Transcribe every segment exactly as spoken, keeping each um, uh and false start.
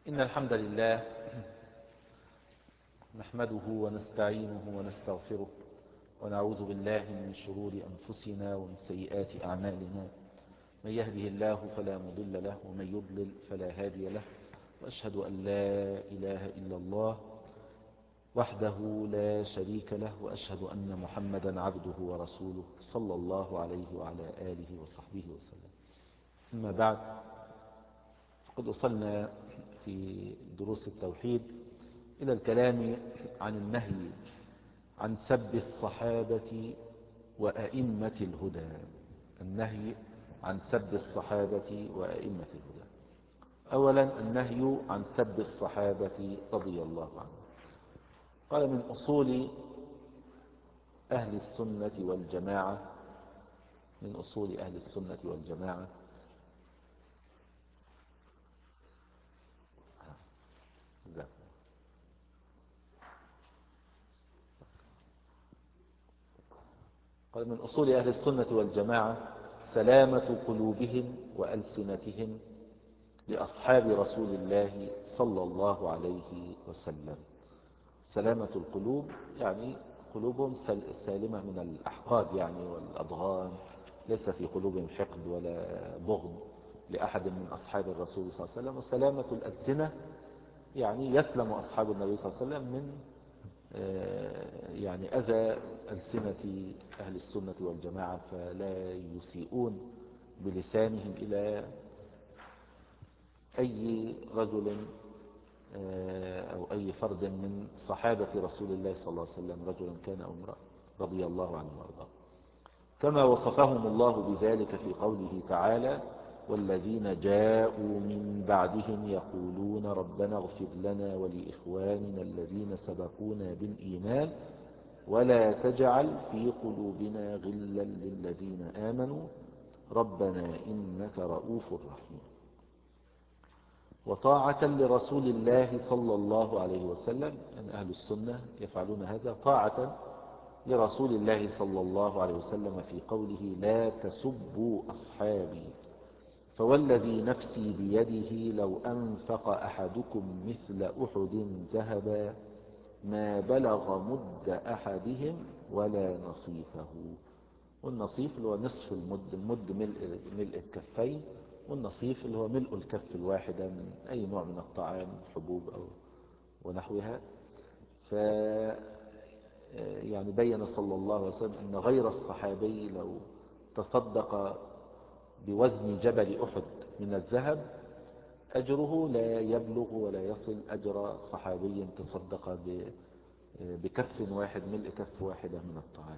إن الحمد لله نحمده ونستعينه ونستغفره ونعوذ بالله من شرور أنفسنا ومن سيئات أعمالنا. من يهده الله فلا مضل له ومن يضلل فلا هادي له، وأشهد أن لا إله إلا الله وحده لا شريك له، وأشهد أن محمدا عبده ورسوله صلى الله عليه وعلى آله وصحبه وسلم. أما بعد، فقد وصلنا في دروس التوحيد إلى الكلام عن النهي عن سب الصحابة وأئمة الهدى. النهي عن سب الصحابة وأئمة الهدى. أولا، النهي عن سب الصحابة رضي الله عنهم. قال: من أصول أهل السنة والجماعة من أصول أهل السنة والجماعة قال من أصول أهل السنة والجماعة سلامة قلوبهم وألسنتهم لأصحاب رسول الله صلى الله عليه وسلم. سلامة القلوب يعني قلوبهم سالمة من الأحقاد يعني والأضغان، ليس في قلوبهم حقد ولا بغض لأحد من أصحاب الرسول صلى الله عليه وسلم. وسلامة الألسنة يعني يسلم أصحاب النبي صلى الله عليه وسلم من يعني أذى ألسنة أهل السنة والجماعة، فلا يسيئون بلسانهم إلى أي رجل أو أي فرد من صحابة رسول الله صلى الله عليه وسلم، رجلا كان أو امرأة، رضي الله عنه وارضاه، كما وصفهم الله بذلك في قوله تعالى: والذين جاءوا من بعدهم يقولون ربنا اغفر لنا ولإخواننا الذين سبقونا بالإيمان ولا تجعل في قلوبنا غلا للذين آمنوا ربنا إنك رؤوف رحيم. وطاعة لرسول الله صلى الله عليه وسلم، أن أهل السنة يفعلون هذا طاعة لرسول الله صلى الله عليه وسلم في قوله: لا تسبوا أصحابي فوالذي نفسي بيده لو أنفق أحدكم مثل أحد ذهبا ما بلغ مد أحدهم ولا نصيفه. والنصيف اللي هو نصف المد، المد ملء, ملء الكفين، والنصيف اللي هو ملء الكف الواحدة من أي نوع من الطعام، حبوب أو ونحوها. ف يعني بين صلى الله عليه وسلم أن غير الصحابي لو تصدق بوزن جبل أحد من الذهب أجره لا يبلغ ولا يصل أجر صحابي تصدق بكف واحد، ملء كف واحدة من الطعام.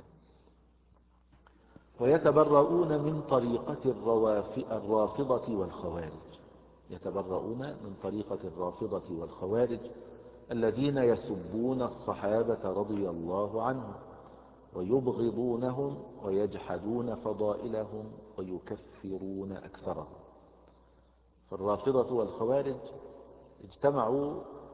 ويتبرؤون من طريقة الرافضة والخوارج يتبرؤون من طريقة الرافضة والخوارج الذين يسبون الصحابة رضي الله عنهم ويبغضونهم ويجحدون فضائلهم ويكفرون أكثرهم. فالرافضة والخوارج اجتمعوا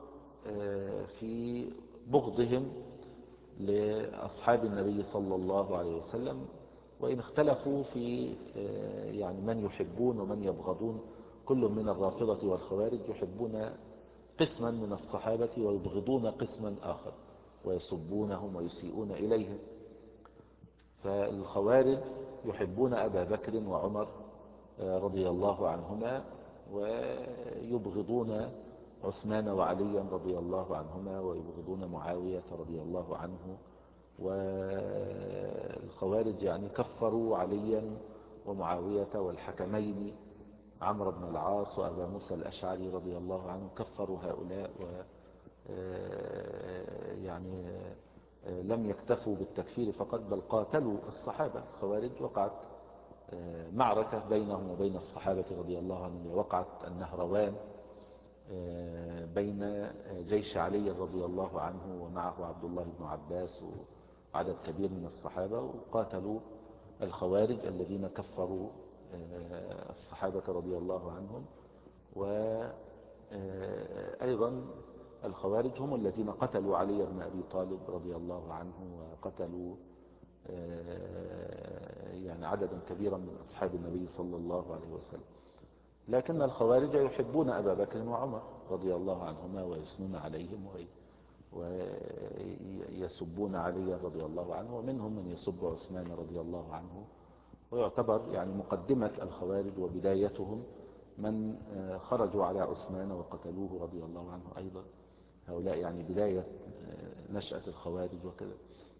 في بغضهم لأصحاب النبي صلى الله عليه وسلم، وإن اختلفوا في يعني من يحبون ومن يبغضون. كل من الرافضة والخوارج يحبون قسما من الصحابة ويبغضون قسما آخر ويسبونهم ويسيئون إليهم. فالخوارج يحبون أبا بكر وعمر رضي الله عنهما ويبغضون عثمان وعليا رضي الله عنهما ويبغضون معاوية رضي الله عنه. والخوارج يعني كفروا عليا ومعاوية والحكمين عمرو بن العاص وأبا موسى الأشعري رضي الله عنه، كفروا هؤلاء و يعني لم يكتفوا بالتكفير فقط بل قاتلوا الصحابة. الخوارج وقعت معركة بينهم وبين الصحابة رضي الله عنهم، وقعت النهروان بين جيش علي رضي الله عنه ومعه عبد الله بن عباس وعدد كبير من الصحابة، وقاتلوا الخوارج الذين كفروا الصحابة رضي الله عنهم. وأيضا الخوارج هم الذين قتلوا علي بن أبي طالب رضي الله عنه، وقتلوا يعني عددا كبيرا من أصحاب النبي صلى الله عليه وسلم. لكن الخوارج يحبون أبا بكر وعمر رضي الله عنهما ويثنون عليهم ويسبون علي رضي الله عنه، ومنهم من يسب عثمان رضي الله عنه. ويعتبر يعني مقدمة الخوارج وبدايتهم من خرجوا على عثمان وقتلوه رضي الله عنه أيضا. هؤلاء يعني بداية نشأة الخوارج وكذا.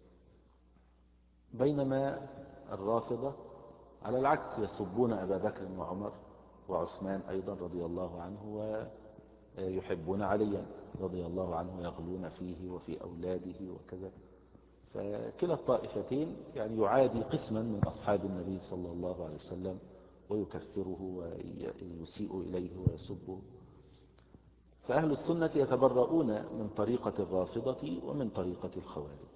بينما الرافضة على العكس يسبون أبا بكر وعمر وعثمان أيضا رضي الله عنه، ويحبون عليا رضي الله عنه ويغلون فيه وفي أولاده وكذا. فكلا الطائفتين يعني يعادي قسما من أصحاب النبي صلى الله عليه وسلم ويكفره ويسيء إليه ويسبه. فأهل السنة يتبرؤون من طريقة الرافضة ومن طريقة الخوارج.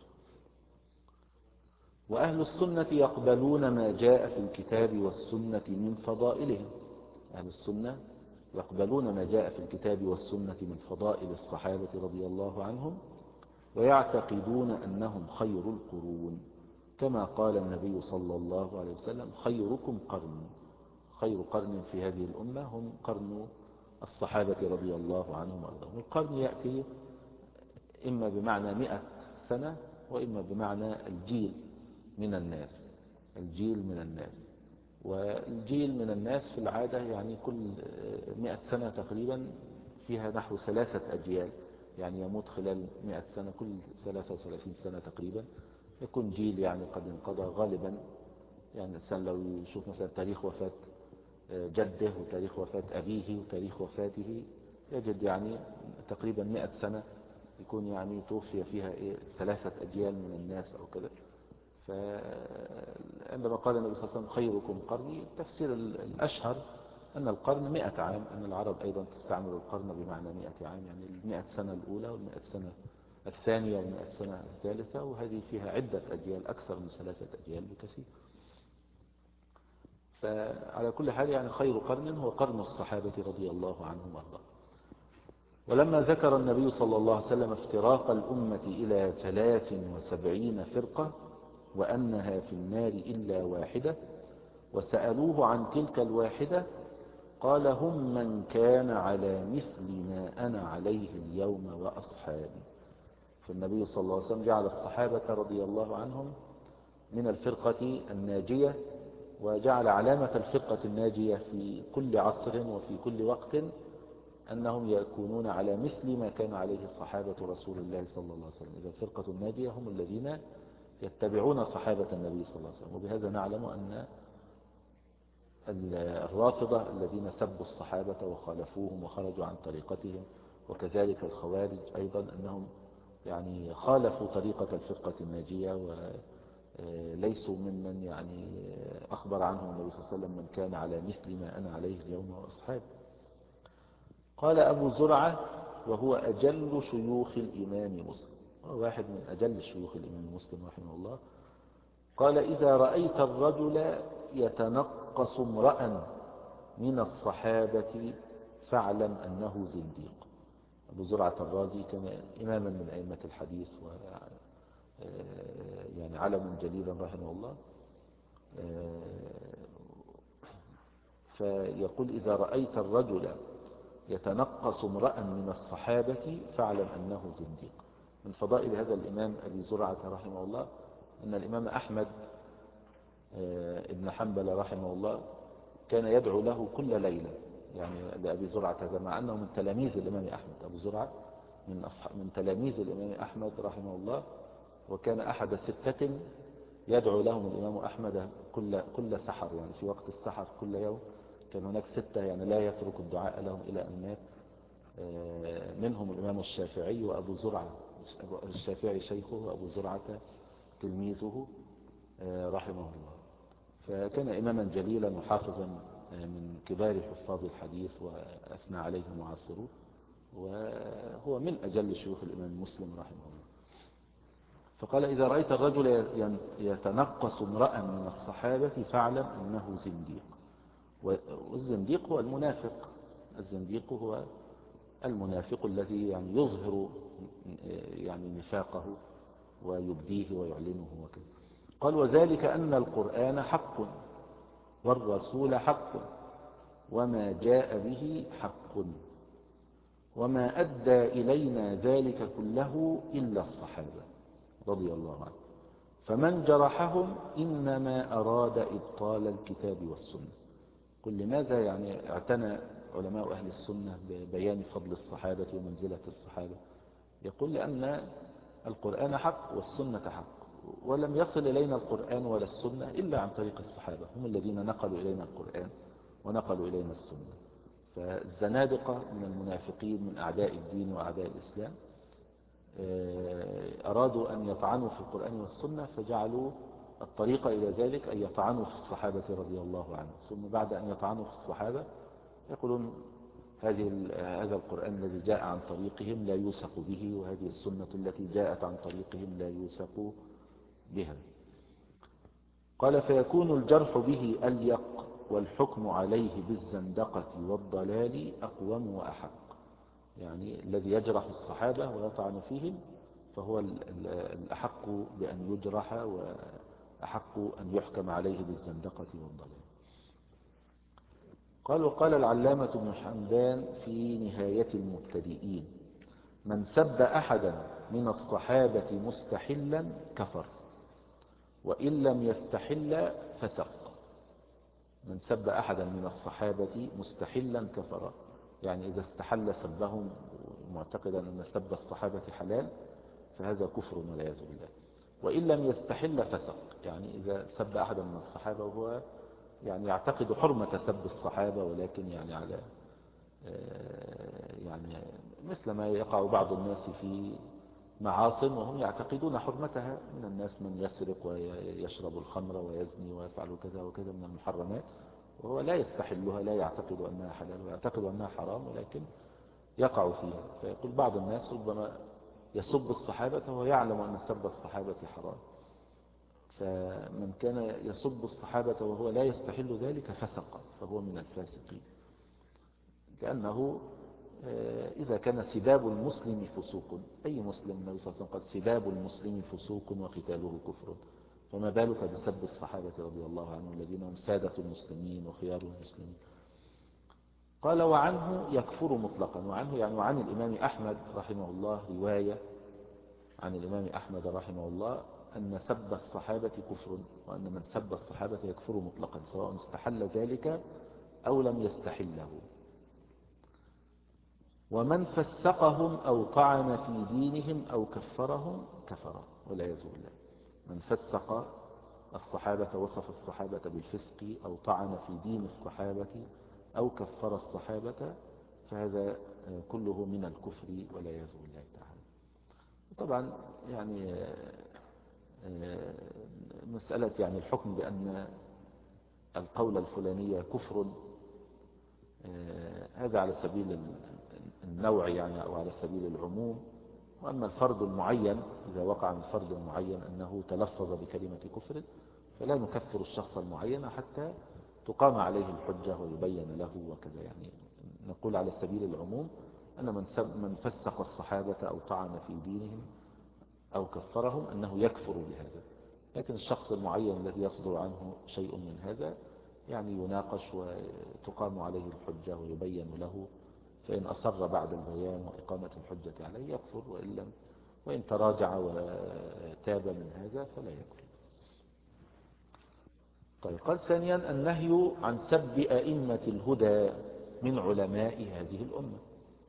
وأهل السنة يقبلون ما جاء في الكتاب والسنة من فضائلهم. أهل السنة يقبلون ما جاء في الكتاب والسنة من فضائل الصحابة رضي الله عنهم، ويعتقدون أنهم خير القرون، كما قال النبي صلى الله عليه وسلم: خيركم قرن. خير قرن في هذه الأمة هم قرن الصحابة رضي الله عنهم وأرضاهم. القرن يأتي إما بمعنى مئة سنة وإما بمعنى الجيل من الناس. الجيل من الناس والجيل من الناس في العادة يعني كل مئة سنة تقريبا فيها نحو ثلاثة أجيال، يعني يموت خلال مئة سنة كل ثلاثة وثلاثين سنة تقريبا يكون جيل يعني قد انقضى غالبا. يعني الإنسان لو يشوف مثلا تاريخ وفاة جده وتاريخ وفاة أبيه وتاريخ وفاته يجد يعني تقريبا مئة سنة يكون يعني توفي فيها إيه ثلاثة أجيال من الناس أو كذا. فعندما قال النبي صلى الله عليه وسلم خيركم قرني، التفسير الأشهر أن القرن مئة عام، أن العرب أيضا تستعمل القرن بمعنى مئة عام، يعني المئة سنة الأولى والمئة سنة الثانية والمئة سنة الثالثة، وهذه فيها عدة أجيال أكثر من ثلاثة أجيال بكثير. فعلى كل حال يعني خير قرن هو قرن الصحابة رضي الله عنهم وارضاهم. ولما ذكر النبي صلى الله عليه وسلم افتراق الأمة إلى ثلاث وسبعين فرقة وأنها في النار إلا واحدة، وسألوه عن تلك الواحدة قال: هم من كان على مثل ما أنا عليه اليوم وأصحابي. فالنبي صلى الله عليه وسلم جعل الصحابة رضي الله عنهم من الفرقة الناجية، وجعل علامة الفرقة الناجية في كل عصر وفي كل وقت أنهم يكونون على مثل ما كان عليه الصحابة رسول الله صلى الله عليه وسلم. إذا الفرقة الناجية هم الذين يتبعون صحابة النبي صلى الله عليه وسلم. وبهذا نعلم أن الرافضة الذين سبوا الصحابة وخالفوهم وخرجوا عن طريقتهم، وكذلك الخوارج أيضا، أنهم يعني خالفوا طريقة الفرقة الناجية وليسوا ممن يعني أخبر عنهم النبي صلى الله عليه وسلم من كان على مثل ما أنا عليه اليوم وأصحابي. قال أبو زرعة وهو أجل شيوخ الإمام مسلم، واحد من أجل شيوخ الإمام مسلم رحمه الله، قال: إذا رأيت الرجل يتنقص امرأ من الصحابة فاعلم أنه زنديق. أبو زرعة الرازي كان إماما من أئمة الحديث و يعني علم جليلا رحمه الله. فيقول: إذا رأيت الرجل يتنقص امرأ من الصحابة فاعلم أنه زنديق. من فضائل هذا الإمام أبي زرعة رحمه الله أن الإمام أحمد ابن حنبل رحمه الله كان يدعو له كل ليلة، يعني لأبي زرعة هذا، مع أنه من تلاميذ الإمام أحمد. أبو زرعة من, أصحاب من تلاميذ الإمام أحمد رحمه الله، وكان أحد ستة يدعو لهم الإمام أحمد كل, كل سحر، يعني في وقت السحر كل يوم كان هناك ستة يعني لا يترك الدعاء لهم إلى أن مات. منهم الإمام الشافعي وأبو زرعة، الشافعي شيخه وأبو زرعة تلميذه رحمه الله. فكان إماما جليلا وحافظا من كبار حفاظ الحديث وأثنى عليه معاصروه، وهو من أجل شيوخ الإمام مسلم رحمه الله. فقال: إذا رأيت الرجل يتنقص امرأ من الصحابة فاعلم أنه زنديق. والزنديق هو المنافق. الزنديق هو المنافق الذي يعني يظهر يعني نفاقه ويبديه ويعلنه وكذا. قال: وذلك أن القرآن حق والرسول حق وما جاء به حق، وما أدى إلينا ذلك كله إلا الصحابة رضي الله عنهم، فمن جرحهم إنما أراد إبطال الكتاب والسنة. قل لماذا يعني اعتنى علماء أهل السنة ببيان فضل الصحابة ومنزلة الصحابة؟ يقول لأن القرآن حق والسنة حق، ولم يصل إلينا القرآن ولا السنة إلا عن طريق الصحابة، هم الذين نقلوا إلينا القرآن ونقلوا إلينا السنة. فالزنادقة من المنافقين من أعداء الدين وأعداء الإسلام أرادوا أن يطعنوا في القرآن والسنة، فجعلوا الطريقة إلى ذلك أن يطعنوا في الصحابة رضي الله عنهم، ثم بعد أن يطعنوا في الصحابة يقولون هذه هذا القرآن الذي جاء عن طريقهم لا يوثق به، وهذه السنة التي جاءت عن طريقهم لا يوثق بها. قال فيكون الجرح به أليق، والحكم عليه بالزندقة والضلال أقوم وأحق. يعني الذي يجرح الصحابة ويطعن فيهم فهو الأحق بأن يجرح، وأحق أن يحكم عليه بالزندقة والضلال. قال وقال العلامة ابن حمدان في نهاية المبتدئين: من سب أحدا من الصحابة مستحلا كفر، وإن لم يستحل فسق. من سب أحدا من الصحابة مستحلا كفر، يعني إذا استحل سبهم معتقدا أن سب الصحابة حلال فهذا كفر والعياذ بالله. وإن لم يستحل فسق، يعني إذا سب أحدا من الصحابة وهو يعني يعتقد حرمة سب الصحابة، ولكن يعني على يعني مثل ما يقع بعض الناس في معاصم وهم يعتقدون حرمتها، من الناس من يسرق ويشرب الخمر ويزني ويفعل كذا وكذا من المحرمات، وهو لا يستحلها، لا يعتقد أنها حلال ويعتقد أنها حرام، ولكن يقع فيها. فيقول بعض الناس ربما يسب الصحابة وهو يعلم أن سب الصحابة حرام، فمن كان يسب الصحابة وهو لا يستحل ذلك فسق، فهو من الفاسقين، لأنه إذا كان سباب المسلم فسوق، أي مسلم النبي صلى الله عليه وسلم قال سباب المسلم فسوق وقتاله كفر، فما بالك بسب الصحابة رضي الله عنهم الذين هم سادة المسلمين وخيار المسلمين. قال وعنه يكفر مطلقا، وعنه يعني وعن الإمام أحمد رحمه الله رواية عن الإمام أحمد رحمه الله أن سب الصحابة كفر، وأن من سب الصحابة يكفر مطلقا سواء استحل ذلك أو لم يستحله. ومن فسقهم أو طعن في دينهم أو كفرهم كفر والعياذ بالله. من فسق الصحابة وصف الصحابة بالفسق أو طعن في دين الصحابة أو كفر الصحابة فهذا كله من الكفر والعياذ بالله تعالى. طبعا يعني مسألة يعني الحكم بأن القول الفلاني كفر هذا على سبيل النوع يعني أو على سبيل العموم، وأما الفرد المعين إذا وقع من فرد المعين أنه تلفظ بكلمة كفر فلا نكفر الشخص المعين حتى تقام عليه الحجة ويبين له وكذا. يعني نقول على سبيل العموم أن من من فسق الصحابة أو طعن في دينهم أو كفرهم أنه يكفر بهذا، لكن الشخص المعين الذي يصدر عنه شيء من هذا يعني يناقش وتقام عليه الحجة ويبين له، فإن أصر بعد البيان وإقامة الحجة عليه يكفر، وإن لم وإن تراجع وتاب من هذا فلا يكفر. طيب قال ثانيا النهي عن سب أئمة الهدى من علماء هذه الأمة.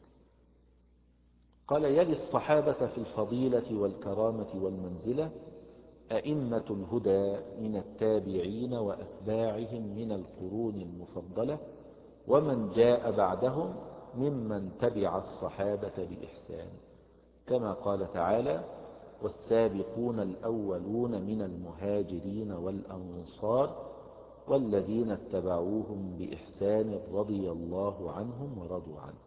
قال يلي الصحابة في الفضيلة والكرامة والمنزلة أئمة الهدى من التابعين وأتباعهم من القرون المفضلة، ومن جاء بعدهم ممن تبع الصحابة بإحسان، كما قال تعالى والسابقون الأولون من المهاجرين والأنصار والذين اتبعوهم بإحسان رضي الله عنهم ورضوا عنه.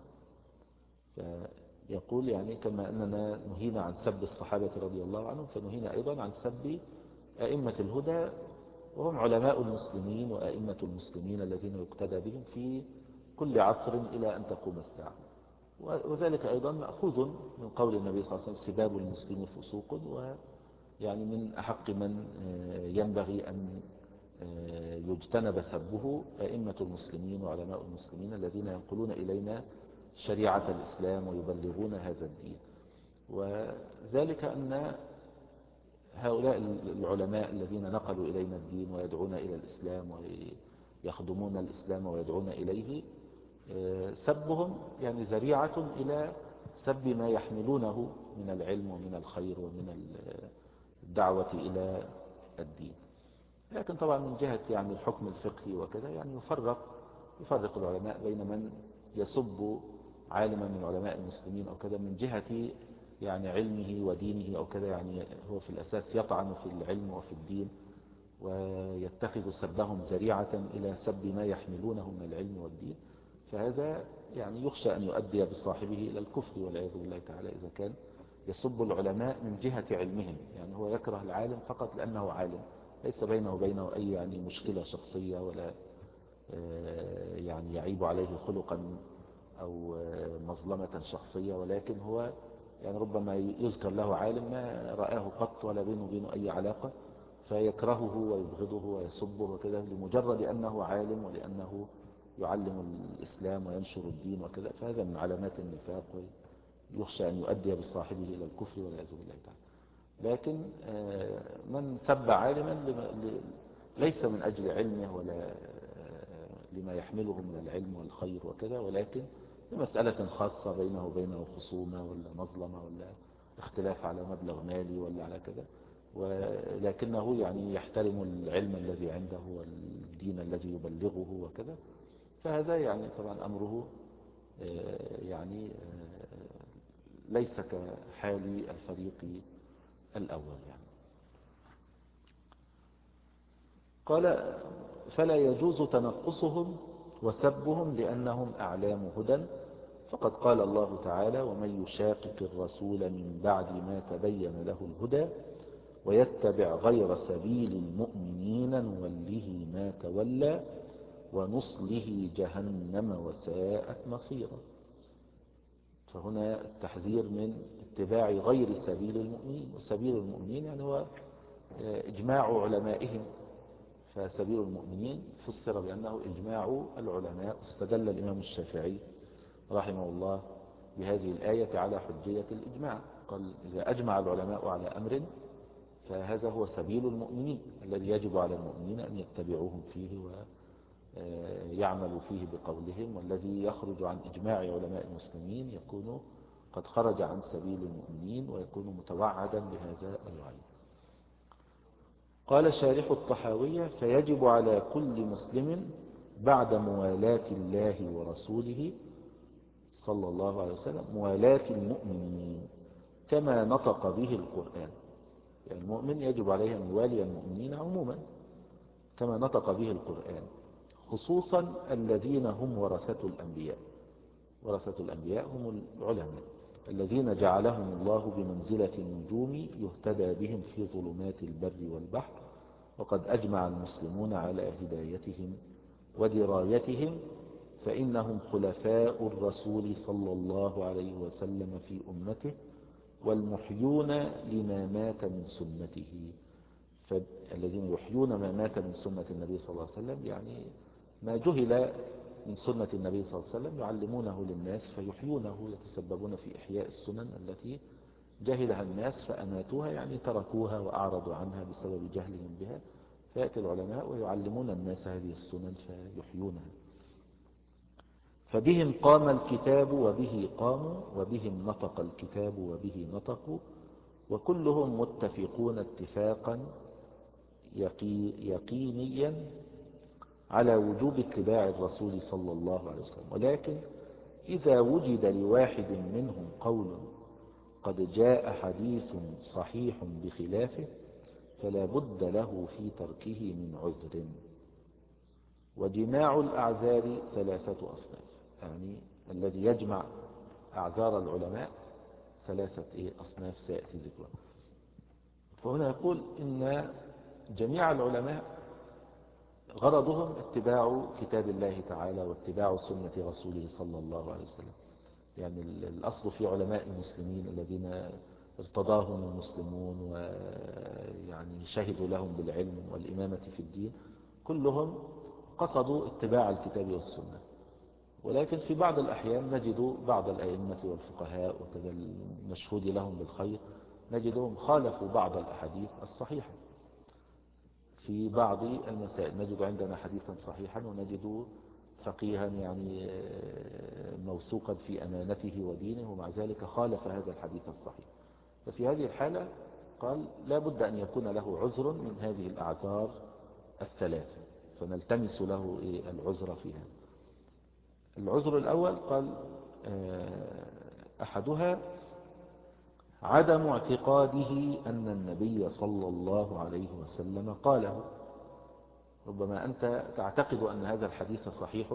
فيقول يعني كما أننا نهينا عن سب الصحابة رضي الله عنهم فنهينا أيضا عن سب أئمة الهدى، وهم علماء المسلمين وأئمة المسلمين الذين يقتدى بهم في كل عصر إلى أن تقوم الساعة. وذلك أيضا مأخوذ من قول النبي صلى الله عليه وسلم سباب المسلم فسوق، ويعني من أحق من ينبغي أن يجتنب سبه أئمة المسلمين وعلماء المسلمين الذين ينقلون إلينا شريعة الإسلام ويبلغون هذا الدين. وذلك أن هؤلاء العلماء الذين نقلوا إلينا الدين ويدعون إلى الإسلام ويخدمون الإسلام ويدعون إليه، سبهم يعني ذريعة إلى سب ما يحملونه من العلم ومن الخير ومن الدعوة إلى الدين. لكن طبعا من جهة يعني الحكم الفقهي وكذا يعني يفرق يفرق العلماء بين من يسب عالما من علماء المسلمين أو كذا من جهة يعني علمه ودينه أو كذا، يعني هو في الأساس يطعن في العلم وفي الدين ويتخذ سبهم ذريعة إلى سب ما يحملونه من العلم والدين، فهذا يعني يخشى أن يؤدي بصاحبه إلى الكفر والعياذ بالله تعالى إذا كان يسب العلماء من جهة علمهم. يعني هو يكره العالم فقط لأنه عالم، ليس بينه وبينه أي يعني مشكلة شخصية ولا يعني يعيب عليه خلقا أو مظلمة شخصية، ولكن هو يعني ربما يذكر له عالم ما رآه قط ولا بينه وبينه أي علاقة فيكرهه ويبغضه ويسبه وكذا لمجرد أنه عالم ولأنه يعلم الإسلام وينشر الدين وكذا، فهذا من علامات النفاق ويخشى أن يؤدي بصاحبه إلى الكفر والعياذ بالله تعالى. لكن من سب عالما ليس من أجل علمه ولا لما يحمله من العلم والخير وكذا، ولكن لمسألة خاصة بينه وبينه خصومة ولا مظلمة ولا اختلاف على مبلغ مالي ولا على كذا، ولكنه يعني يحترم العلم الذي عنده والدين الذي يبلغه وكذا، فهذا يعني طبعا أمره يعني ليس كحال الفريق الأول. يعني قال فلا يجوز تنقصهم وسبهم لأنهم أعلام هدى، فقد قال الله تعالى ومن يشاقق الرسول من بعد ما تبين له الهدى ويتبع غير سبيل المؤمنين نوله ما تولى ونصله جهنم وساءت مصيرا. فهنا التحذير من اتباع غير سبيل المؤمنين، وسبيل المؤمنين يعني هو إجماع علمائهم، فسبيل المؤمنين فسر بأنه إجماع العلماء. استدل الإمام الشافعي رحمه الله بهذه الآية على حجية الإجماع، قال إذا أجمع العلماء على أمر فهذا هو سبيل المؤمنين الذي يجب على المؤمنين أن يتبعوهم فيه ويعملوا فيه بقولهم، والذي يخرج عن إجماع علماء المسلمين يكون قد خرج عن سبيل المؤمنين ويكون متوعدا بهذا الوعيد. قال شارح الطحاوية فيجب على كل مسلم بعد موالاة الله ورسوله صلى الله عليه وسلم موالاة المؤمنين كما نطق به القرآن. يعني المؤمن يجب عليه أن يوالي المؤمنين عموما كما نطق به القرآن، خصوصا الذين هم ورثة الأنبياء. ورثة الأنبياء هم العلماء الذين جعلهم الله بمنزلة النجوم يهتدى بهم في ظلمات البر والبحر، وقد أجمع المسلمون على هدايتهم ودرايتهم، فإنهم خلفاء الرسول صلى الله عليه وسلم في أمته والمحيون لما مات من سنته. فالذين يحيون ما مات من سنة النبي صلى الله عليه وسلم يعني ما جهل من سنة النبي صلى الله عليه وسلم يعلمونه للناس فيحيونه، يتسببون في إحياء السنن التي جهلها الناس فأماتوها، يعني تركوها وأعرضوا عنها بسبب جهلهم بها، فيأتي العلماء ويعلمون الناس هذه السنن فيحيونها. فبهم قام الكتاب وبه قاموا وبهم نطق الكتاب وبه نطقوا، وكلهم متفقون اتفاقا يقينيا على وجوب اتباع الرسول صلى الله عليه وسلم. ولكن إذا وجد لواحد منهم قول قد جاء حديث صحيح بخلافه فلا بد له في تركه من عذر. وجماع الأعذار ثلاثة أصناف، يعني الذي يجمع أعذار العلماء ثلاثة أصناف سيأتي ذكرها. فهنا يقول إن جميع العلماء غرضهم اتباع كتاب الله تعالى واتباع سنة رسوله صلى الله عليه وسلم. يعني الأصل في علماء المسلمين الذين ارتضاهم المسلمون ويعني شهدوا لهم بالعلم والإمامة في الدين كلهم قصدوا اتباع الكتاب والسنة. ولكن في بعض الأحيان نجد بعض الأئمة والفقهاء وكذا المشهود لهم بالخير نجدهم خالفوا بعض الأحاديث الصحيحة في بعض المسائل. نجد عندنا حديثا صحيحا ونجد فقيها يعني موثوقا في أمانته ودينه، ومع ذلك خالف هذا الحديث الصحيح. ففي هذه الحالة قال لا بد أن يكون له عذر من هذه الأعذار الثلاثة، فنلتمس له العذر فيها. العذر الأول قال أحدها عدم اعتقاده أن النبي صلى الله عليه وسلم قاله. ربما أنت تعتقد أن هذا الحديث صحيح،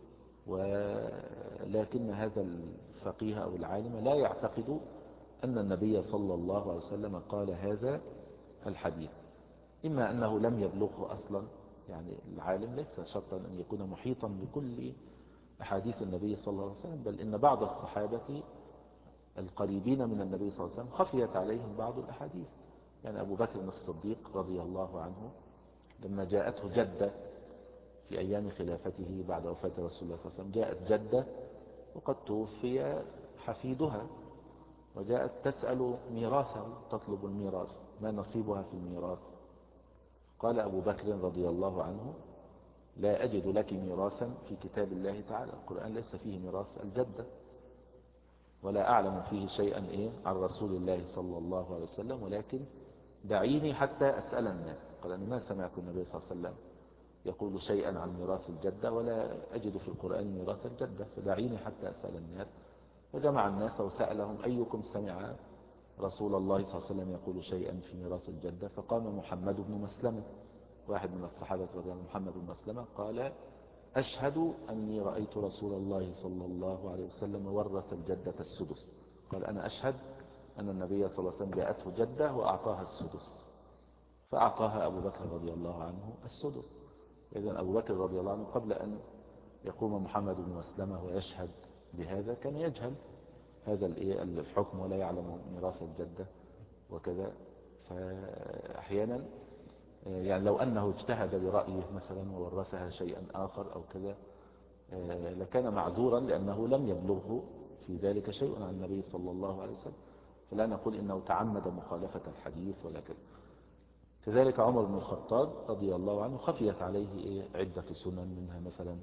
ولكن هذا الفقيه أو العالم لا يعتقد أن النبي صلى الله عليه وسلم قال هذا الحديث. إما أنه لم يبلغه أصلا، يعني العالم ليس شرطا أن يكون محيطا بكل أحاديث النبي صلى الله عليه وسلم، بل إن بعض الصحابة القريبين من النبي صلى الله عليه وسلم خفيت عليهم بعض الأحاديث. يعني أبو بكر الصديق رضي الله عنه لما جاءته جدة في أيام خلافته بعد وفاة رسول الله صلى الله عليه وسلم، جاءت جدة وقد توفي حفيدها، وجاءت تسأل ميراثه، تطلب الميراث، ما نصيبها في الميراث. قال أبو بكر رضي الله عنه لا أجد لك ميراثا في كتاب الله تعالى، القرآن ليس فيه ميراث الجدة، ولا أعلم فيه شيئا إيه عن رسول الله صلى الله عليه وسلم، ولكن دعيني حتى أسأل الناس. قال أنا ما سمعت النبي صلى الله عليه وسلم يقول شيئا عن ميراث الجدة، ولا أجد في القرآن ميراث الجدة، فدعيني حتى أسأل الناس. فجمع الناس وسألهم أيكم سمع رسول الله صلى الله عليه وسلم يقول شيئا في ميراث الجدة؟ فقام محمد بن مسلمة، واحد من الصحابة رضي الله عنهم، محمد بن مسلمة، قال أشهد أني رأيت رسول الله صلى الله عليه وسلم ورث الجدة السدس. قال أنا أشهد أن النبي صلى الله عليه وسلم جاءته جدة وأعطاها السدس، فأعطاها أبو بكر رضي الله عنه السدس. إذن أبو بكر رضي الله عنه قبل أن يقوم محمد بن مسلمة ويشهد بهذا كان يجهل هذا الحكم ولا يعلم ميراث الجدة وكذا. فأحيانا يعني لو أنه اجتهد برأيه مثلا وورثها شيئا آخر أو كذا لكان معذورا، لأنه لم يبلغه في ذلك شيء عن النبي صلى الله عليه وسلم، فلا نقول إنه تعمد مخالفة الحديث ولا كذا. كذلك عمر بن الخطاب رضي الله عنه خفيت عليه عدة سنن، منها مثلا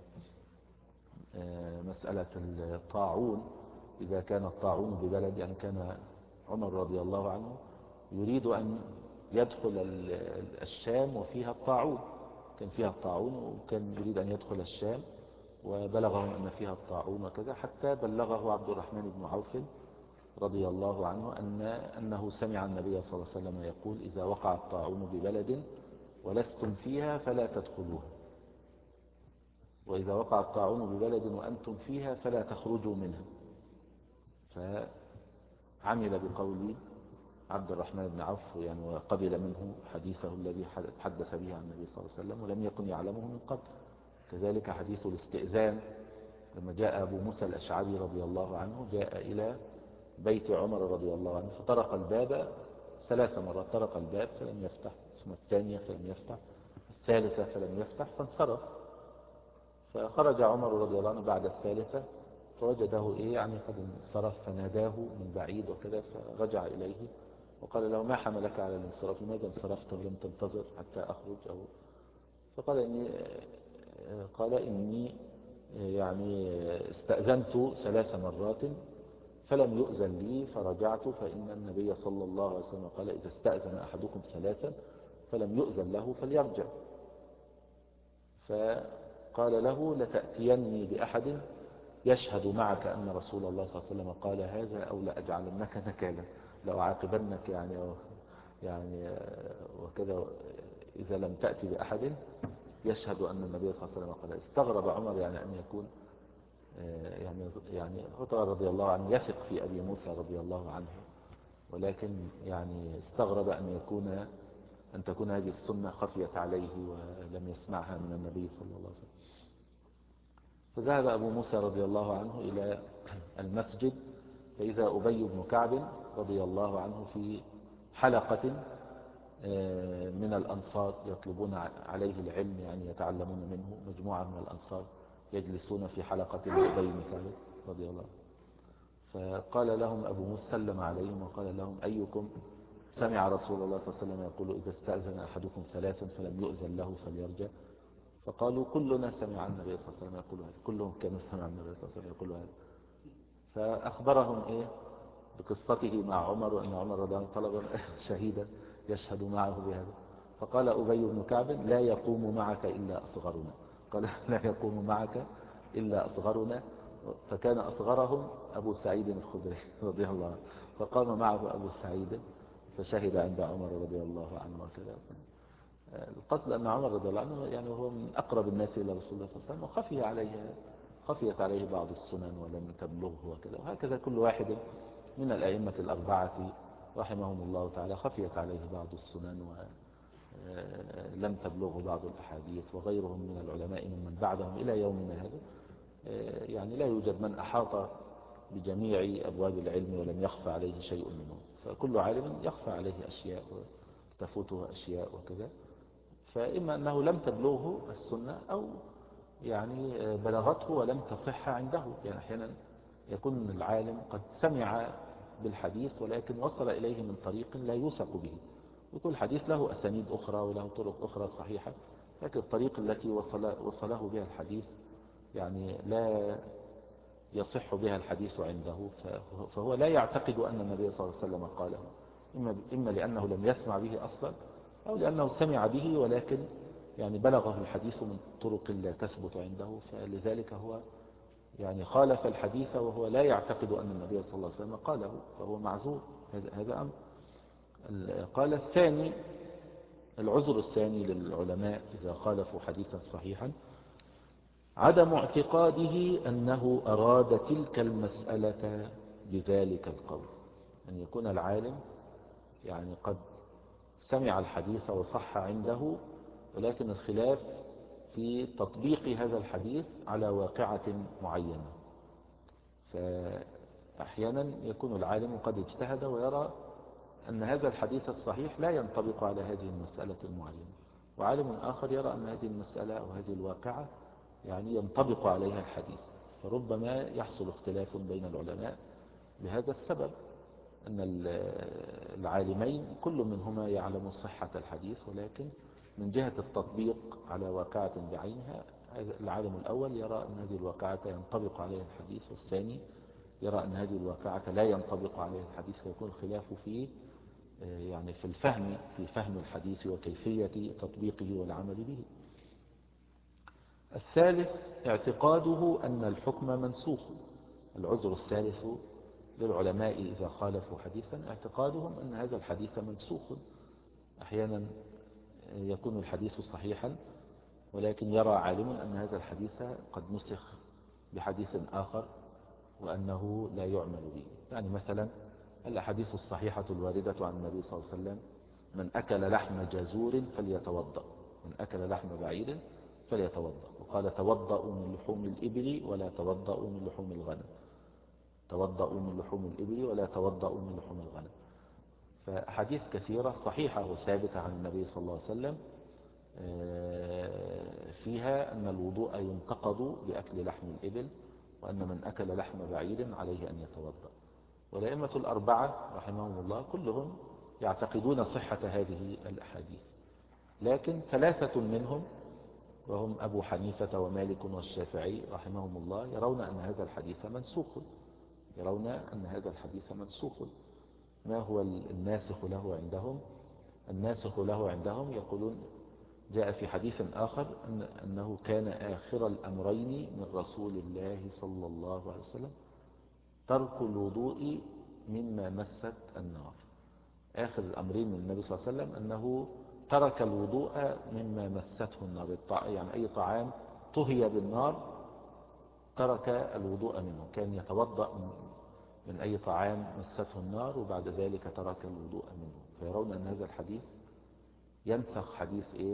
مسألة الطاعون. إذا كان الطاعون ببلد، يعني كان عمر رضي الله عنه يريد أن يدخل الشام وفيها الطاعون، كان فيها الطاعون وكان يريد أن يدخل الشام، وبلغه أن فيها الطاعون وكذا، حتى بلغه عبد الرحمن بن عوف رضي الله عنه أن أنه سمع النبي صلى الله عليه وسلم يقول إذا وقع الطاعون ببلد ولستم فيها فلا تدخلوها، وإذا وقع الطاعون ببلد وأنتم فيها فلا تخرجوا منها. فعمل بقول عبد الرحمن بن عوف يعني، وقبل منه حديثه الذي حدث به عن النبي صلى الله عليه وسلم ولم يكن يعلمه من قبل. كذلك حديث الاستئذان، لما جاء أبو موسى الأشعري رضي الله عنه جاء إلى بيت عمر رضي الله عنه فطرق الباب ثلاث مرات، طرق الباب فلم يفتح، ثم الثانية فلم يفتح، الثالثة فلم يفتح، فانصرف. فخرج عمر رضي الله عنه بعد الثالثة فوجده إيه يعني قد انصرف، فناداه من بعيد وكذا، فرجع إليه وقال له ما حملك على الانصراف، لماذا انصرفت ولم تنتظر حتى أخرج؟ أو فقال إني قال إني يعني استأذنت ثلاث مرات فلم يؤذن لي فرجعت، فإن النبي صلى الله عليه وسلم قال إذا استأذن أحدكم ثلاثا فلم يؤذن له فليرجع. فقال له لتأتيني بأحد يشهد معك أن رسول الله صلى الله عليه وسلم قال هذا، أو لأجعلنك نكالا، لو عاقبنك يعني يعني وكذا إذا لم تأتي بأحد يشهد أن النبي صلى الله عليه وسلم قال. استغرب عمر يعني أن يكون يعني يعني عمر رضي الله عنه يثق في أبي موسى رضي الله عنه، ولكن يعني استغرب أن يكون أن تكون هذه السنة خفيت عليه ولم يسمعها من النبي صلى الله عليه وسلم. فذهب أبو موسى رضي الله عنه إلى المسجد، فإذا أبي بن كعب رضي الله عنه في حلقة من الأنصار يطلبون عليه العلم، يعني يتعلمون منه. مجموعة من الأنصار يجلسون في حلقة أبي بن كعب رضي الله عنه، فقال لهم أبو موسى، سلم عليهم وقال لهم: أيكم سمع رسول الله صلى الله عليه وسلم يقول إذا استأذن أحدكم ثلاثا فلم يؤذن له فليرجع؟ فقالوا: كلنا سمع النبي صلى الله عليه وسلم يقول هذا. كلهم كانوا سمع النبي صلى الله عليه وسلم يقول هذا. فأخبرهم إيه بقصته مع عمر، وأن عمر رضي الله عنه طلب شهيدا يشهد معه بهذا. فقال أبي بن كعب: لا يقوم معك إلا أصغرنا. قال: لا يقوم معك إلا أصغرنا. فكان أصغرهم أبو سعيد الخدري رضي الله عنه، فقام معه أبو سعيد فشهد عند عمر رضي الله عنه وكذا. القصد أن عمر رضي الله عنه يعني هو من أقرب الناس إلى رسول الله صلى الله عليه وسلم، وخفي عليه خفيت عليه بعض السنن ولم تبلغه وكذا. وهكذا كل واحد من الأئمة الأربعة رحمهم الله تعالى خفيت عليه بعض السنن ولم تبلغه بعض الأحاديث. وغيرهم من العلماء ممن بعدهم إلى يومنا هذا يعني لا يوجد من أحاط بجميع أبواب العلم ولم يخفى عليه شيء منه، فكل عالم يخفى عليه أشياء وتفوته أشياء وكذا. فإما أنه لم تبلغه السنة، أو يعني بلغته ولم تصح عنده. يعني أحيانا يكون العالم قد سمع بالحديث ولكن وصل إليه من طريق لا يوثق به، وكل حديث له أسانيد أخرى وله طرق أخرى صحيحة، لكن الطريق التي وصل وصله بها الحديث يعني لا يصح بها الحديث عنده، فهو لا يعتقد أن النبي صلى الله عليه وسلم قاله، إما لأنه لم يسمع به أصلا، أو لأنه سمع به ولكن يعني بلغه الحديث من طرق لا تثبت عنده، فلذلك هو يعني خالف الحديث وهو لا يعتقد أن النبي صلى الله عليه وسلم قاله، فهو معذور. هذا أمر. قال الثاني، العذر الثاني للعلماء إذا خالفوا حديثا صحيحا: عدم اعتقاده أنه أراد تلك المسألة بذلك القول. أن يكون العالم يعني قد سمع الحديث وصح عنده، ولكن الخلاف في تطبيق هذا الحديث على واقعة معينة. فأحيانا يكون العالم قد اجتهد ويرى أن هذا الحديث الصحيح لا ينطبق على هذه المسألة المعينة، وعالم آخر يرى أن هذه المسألة أو هذه الواقعة يعني ينطبق عليها الحديث. فربما يحصل اختلاف بين العلماء لهذا السبب، أن العالمين كل منهما يعلم صحة الحديث، ولكن من جهة التطبيق على واقعة بعينها العالم الأول يرى أن هذه الواقعة ينطبق عليها الحديث، والثاني يرى أن هذه الواقعة لا ينطبق عليها الحديث، فيكون الخلاف في يعني في الفهم في فهم الحديث وكيفية تطبيقه والعمل به. الثالث اعتقاده أن الحكم منسوخ. العذر الثالث للعلماء إذا خالفوا حديثا اعتقادهم أن هذا الحديث منسوخ. أحيانا يكون الحديث صحيحا ولكن يرى عالم أن هذا الحديث قد نسخ بحديث آخر وأنه لا يعمل به. يعني مثلا الأحاديث الصحيحة الواردة عن النبي صلى الله عليه وسلم: من أكل لحم جزور فليتوضأ، من أكل لحم بعير فليتوضأ. وقال: توضأوا من لحوم الإبل ولا توضأوا من لحوم الغنم، توضأوا من لحوم الإبل ولا توضأوا من لحوم الغنم. فأحاديث كثيرة صحيحة وثابتة عن النبي صلى الله عليه وسلم فيها أن الوضوء ينتقض بأكل لحم الإبل، وأن من أكل لحم بعير عليه أن يتوضأ. والأئمة الأربعة رحمهم الله كلهم يعتقدون صحة هذه الأحاديث، لكن ثلاثة منهم وهم أبو حنيفة ومالك والشافعي رحمهم الله يرون أن هذا الحديث منسوخ، يرون أن هذا الحديث منسوخ. ما هو الناسخ له عندهم؟ الناسخ له عندهم يقولون: جاء في حديث آخر أن أنه كان آخر الأمرين من رسول الله صلى الله عليه وسلم ترك الوضوء مما مست النار. آخر الأمرين من النبي صلى الله عليه وسلم أنه ترك الوضوء مما مسته النار، يعني أي طعام طهي بالنار ترك الوضوء منه، كان يتوضأ من أي طعام مسته النار وبعد ذلك ترك الوضوء منه. فيرون أن هذا الحديث ينسخ حديث إيه؟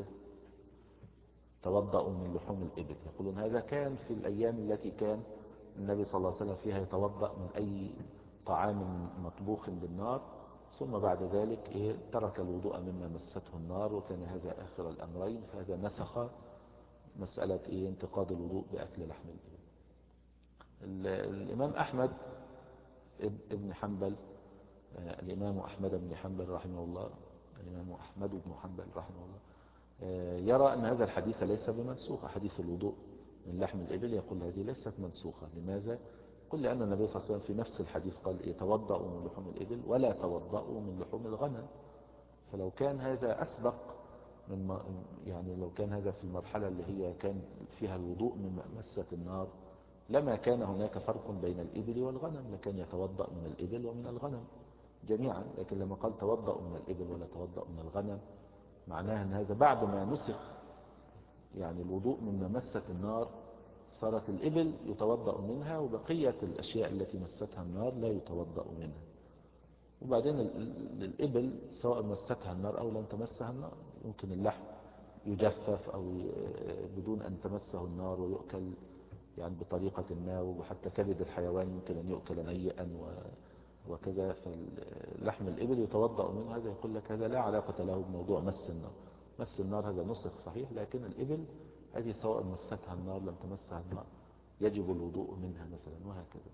توضأ من لحوم الإبل. يقولون هذا كان في الأيام التي كان النبي صلى الله عليه وسلم فيها يتوضأ من أي طعام مطبوخ بالنار، ثم بعد ذلك إيه ترك الوضوء مما مسته النار، وكان هذا آخر الأمرين، فهذا نسخ مسألة إيه انتقاد الوضوء بأكل لحم الإبل. الإمام أحمد ابن حنبل، الإمام أحمد بن حنبل رحمه الله، الإمام أحمد بن حنبل رحمه الله يرى أن هذا الحديث ليس بمنسوخ، حديث الوضوء من لحم الإبل، يقول هذه ليست منسوخة. لماذا؟ قل لأن النبي صلى الله عليه وسلم في نفس الحديث قال يتوضأوا من لحوم الإبل ولا توضأوا من لحوم الغنم. فلو كان هذا أسبق من يعني لو كان هذا في المرحلة اللي هي كان فيها الوضوء من مسة النار لما كان هناك فرق بين الإبل والغنم، لكان يتوضأ من الإبل ومن الغنم جميعا. لكن لما قال توضأ من الإبل ولا توضأ من الغنم، معناها أن هذا بعد ما نسخ يعني الوضوء مما مست النار، صارت الإبل يتوضأ منها وبقية الأشياء التي مستها النار لا يتوضأ منها. وبعدين الإبل سواء مستها النار أو لم تمسها النار، يمكن اللحم يجفف أو بدون أن تمسه النار ويؤكل يعني بطريقة ما، وحتى كبد الحيوان يمكن أن يؤكل نيئا وكذا. فلحم الإبل يتوضأ منه، هذا يقول لك هذا لا علاقة له بموضوع مس النار. مس النار هذا نسخ صحيح، لكن الإبل هذه سواء مستها النار لم تمسها النار يجب الوضوء منها مثلا، وهكذا.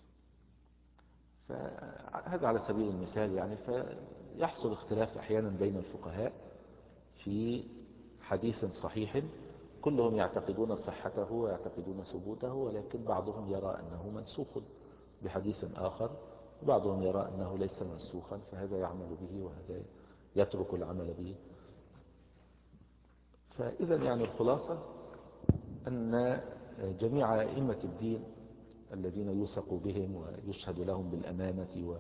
فهذا على سبيل المثال يعني. فيحصل اختلاف أحيانا بين الفقهاء في حديث صحيح كلهم يعتقدون صحته ويعتقدون ثبوته، ولكن بعضهم يرى أنه منسوخ بحديث آخر، وبعضهم يرى أنه ليس منسوخا، فهذا يعمل به وهذا يترك العمل به. فإذا يعني الخلاصة أن جميع أئمة الدين الذين يوثق بهم ويشهد لهم بالأمانة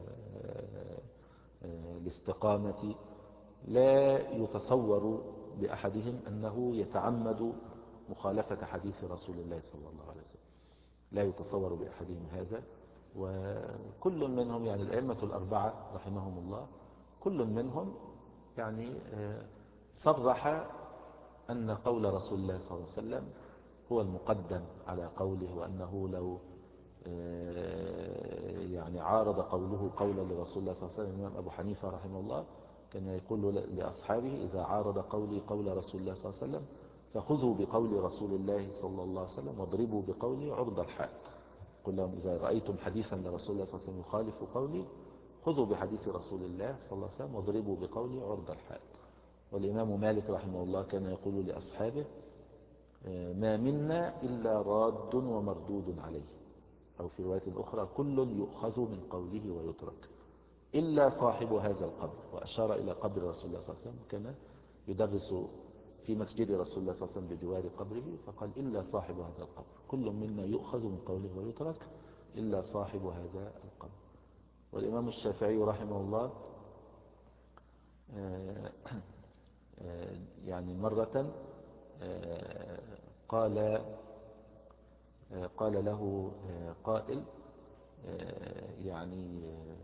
والاستقامة لا يتصور بأحدهم أنه يتعمد مخالفة حديث رسول الله صلى الله عليه وسلم، لا يتصور بأحدهم هذا. وكل منهم يعني الأئمة الأربعة رحمهم الله كل منهم يعني صرح أن قول رسول الله صلى الله عليه وسلم هو المقدم على قوله، وأنه لو يعني عارض قوله قولا لرسول الله صلى الله عليه وسلم. الإمام أبو حنيفة رحمه الله كان يقول لأصحابه إذا عارض قولي قول رسول الله صلى الله عليه وسلم فخذوا بقول رسول الله صلى الله عليه وسلم واضربوا بقولي عرض الحائط. قل لهم إذا رأيتم حديثا لرسول الله صلى الله عليه وسلم يخالف قولي خذوا بحديث رسول الله صلى الله عليه وسلم واضربوا بقولي عرض الحائط. والإمام مالك رحمه الله كان يقول لأصحابه ما منا إلا راد ومردود عليه، أو في رواية أخرى كل يؤخذ من قوله ويترك إلا صاحب هذا القبر. وأشار إلى قبر رسول الله صلى الله عليه وسلم، كان يدرس في مسجد رسول الله صلى الله عليه وسلم بجوار قبره، فقال إلا صاحب هذا القبر، كل منا يؤخذ من قوله ويترك إلا صاحب هذا القبر. والإمام الشافعي رحمه الله يعني مرة قال قال له قائل يعني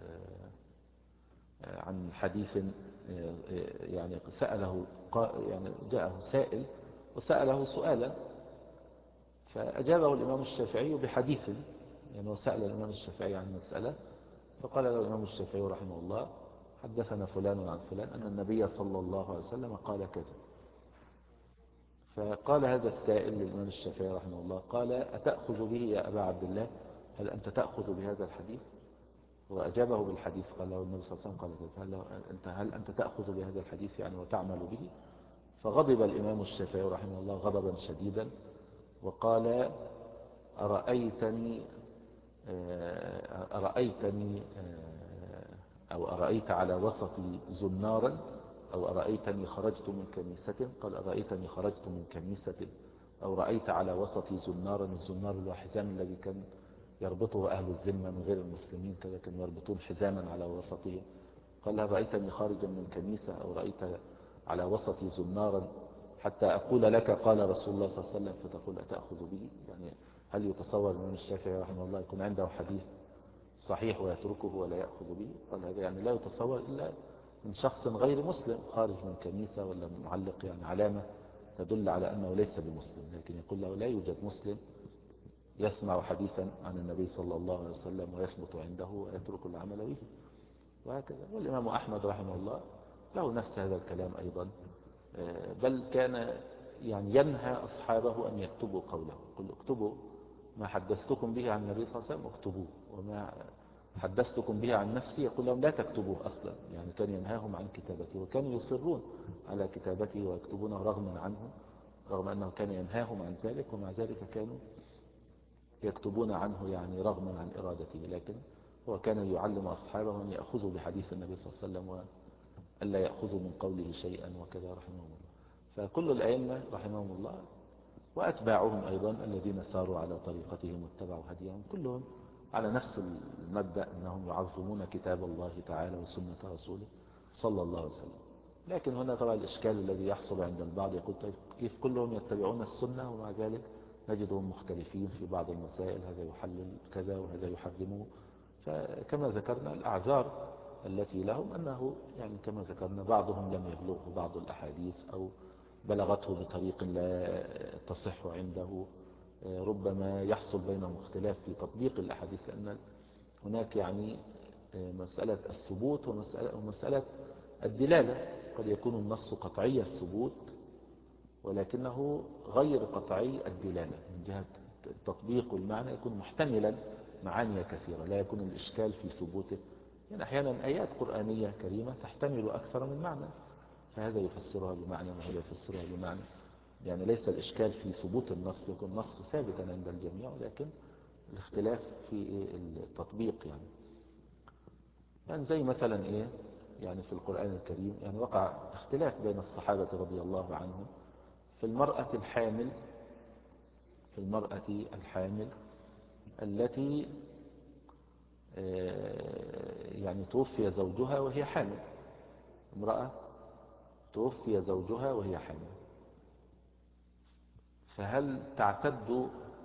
عن حديث، يعني سأله يعني جاءه سائل وسأله سؤالا فأجابه الإمام الشافعي بحديث، يعني وسأل الإمام الشافعي عن مسألة فقال له الإمام الشافعي رحمه الله حدثنا فلان عن فلان أن النبي صلى الله عليه وسلم قال كذا. فقال هذا السائل للإمام الشافعي رحمه الله قال أتأخذ به يا أبا عبد الله، هل أنت تأخذ بهذا الحديث؟ وأجابه بالحديث قال له النبي صلى الله عليه وسلم قال كذا، أنت هل أنت تأخذ بهذا الحديث يعني وتعمل به؟ فغضب الإمام الشافعي رحمه الله غضبا شديدا وقال أرأيتني أرأيتني أو أرأيت على وسطي زنارا أو أرأيتني خرجت من كنيسة، قال أرأيتني خرجت من كنيسة أو رأيت على وسطي زنارا. الزنار هو حزام الذي كان يربطه أهل الذمة من غير المسلمين، كذا كانوا يربطون حزاما على وسطهم. قال هل رأيتني خارجا من كنيسة أو رأيت على وسطي زنارا حتى أقول لك قال رسول الله صلى الله عليه وسلم فتقول أتأخذ به؟ يعني هل يتصور الإمام الشافعي رحمه الله يكون عنده حديث صحيح ويتركه ولا يأخذ به؟ قال هذا يعني لا يتصور إلا من شخص غير مسلم خارج من كنيسة ولا معلق يعني علامة تدل على أنه ليس بمسلم. لكن يقول له لا يوجد مسلم يسمع حديثا عن النبي صلى الله عليه وسلم ويثبت عنده ويترك العمل به. وهكذا. والإمام أحمد رحمه الله له نفس هذا الكلام أيضا، بل كان يعني ينهى أصحابه أن يكتبوا قوله، قل اكتبوا ما حدثتكم به عن النبي صلى الله عليه وسلم اكتبوه، وما حدثتكم به عن نفسي يقول لهم لا تكتبوه أصلا. يعني كان ينهاهم عن كتابته، وكانوا يصرون على كتابته ويكتبونه رغما عنه، رغم أنه كان ينهاهم عن ذلك، ومع ذلك كانوا يكتبون عنه يعني رغما عن إرادته. لكن هو كان يعلم أصحابه أن يأخذوا بحديث النبي صلى الله عليه وسلم وألا يأخذوا من قوله شيئا وكذا رحمه الله. فكل الأئمة رحمهم الله وأتباعهم أيضا الذين ساروا على طريقتهم واتبعوا هديهم كلهم على نفس المبدأ، أنهم يعظمون كتاب الله تعالى وسنة رسوله صلى الله عليه وسلم. لكن هنا طبعا الإشكال الذي يحصل عند البعض، يقول طيب كيف كلهم يتبعون السنة ومع ذلك نجدهم مختلفين في بعض المسائل، هذا يحلل كذا وهذا يحرمه. فكما ذكرنا الأعذار التي لهم أنه يعني كما ذكرنا بعضهم لم يبلغه بعض الأحاديث أو بلغته بطريق لا تصح عنده، ربما يحصل بينهم اختلاف في تطبيق الأحاديث، لأن هناك يعني مسألة الثبوت ومسألة, ومسألة الدلالة. قد يكون النص قطعي الثبوت ولكنه غير قطعي الدلالة من جهة التطبيق والمعنى، يكون محتملا معاني كثيرة، لا يكون الإشكال في ثبوته. يعني أحيانا آيات قرآنية كريمة تحتمل أكثر من معنى، فهذا يفسرها بمعنى وهذا يفسرها بمعنى. يعني ليس الإشكال في ثبوت النص، يكون النص ثابتا عند الجميع، ولكن الاختلاف في التطبيق. يعني يعني زي مثلا إيه، يعني في القرآن الكريم يعني وقع اختلاف بين الصحابة رضي الله عنهم في المرأة الحامل في المرأة الحامل التي يعني توفي زوجها وهي حامل. امرأة توفي زوجها وهي حامل، فهل تعتد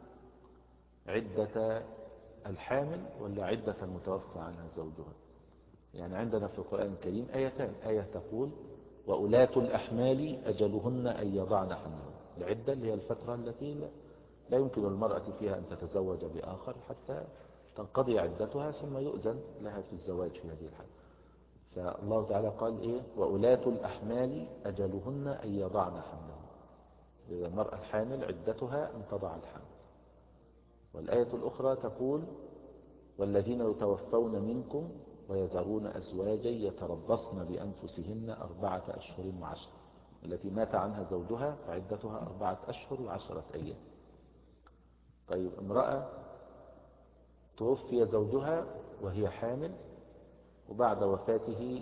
عدة الحامل ولا عدة المتوفى عنها زوجها؟ يعني عندنا في القرآن الكريم آيتان، آية تقول وأولاة الأحمال أجلهن أن يضعن حملهن، العدة اللي هي الفترة التي لا يمكن المرأة فيها أن تتزوج بآخر حتى تنقضي عدتها ثم يؤذن لها في الزواج في هذه الحالة. فالله تعالى قال إيه وأولاة الأحمال أجلهن أن يضعن حملهن، إذا المرأة الحامل عدتها أن تضع الحمل. والآية الأخرى تقول والذين يتوفون منكم ويذرون أزواجا يتربصن بأنفسهن أربعة أشهر وعشرة، التي مات عنها زوجها فعدتها أربعة أشهر وعشرة أيام. طيب امرأة توفي زوجها وهي حامل وبعد وفاته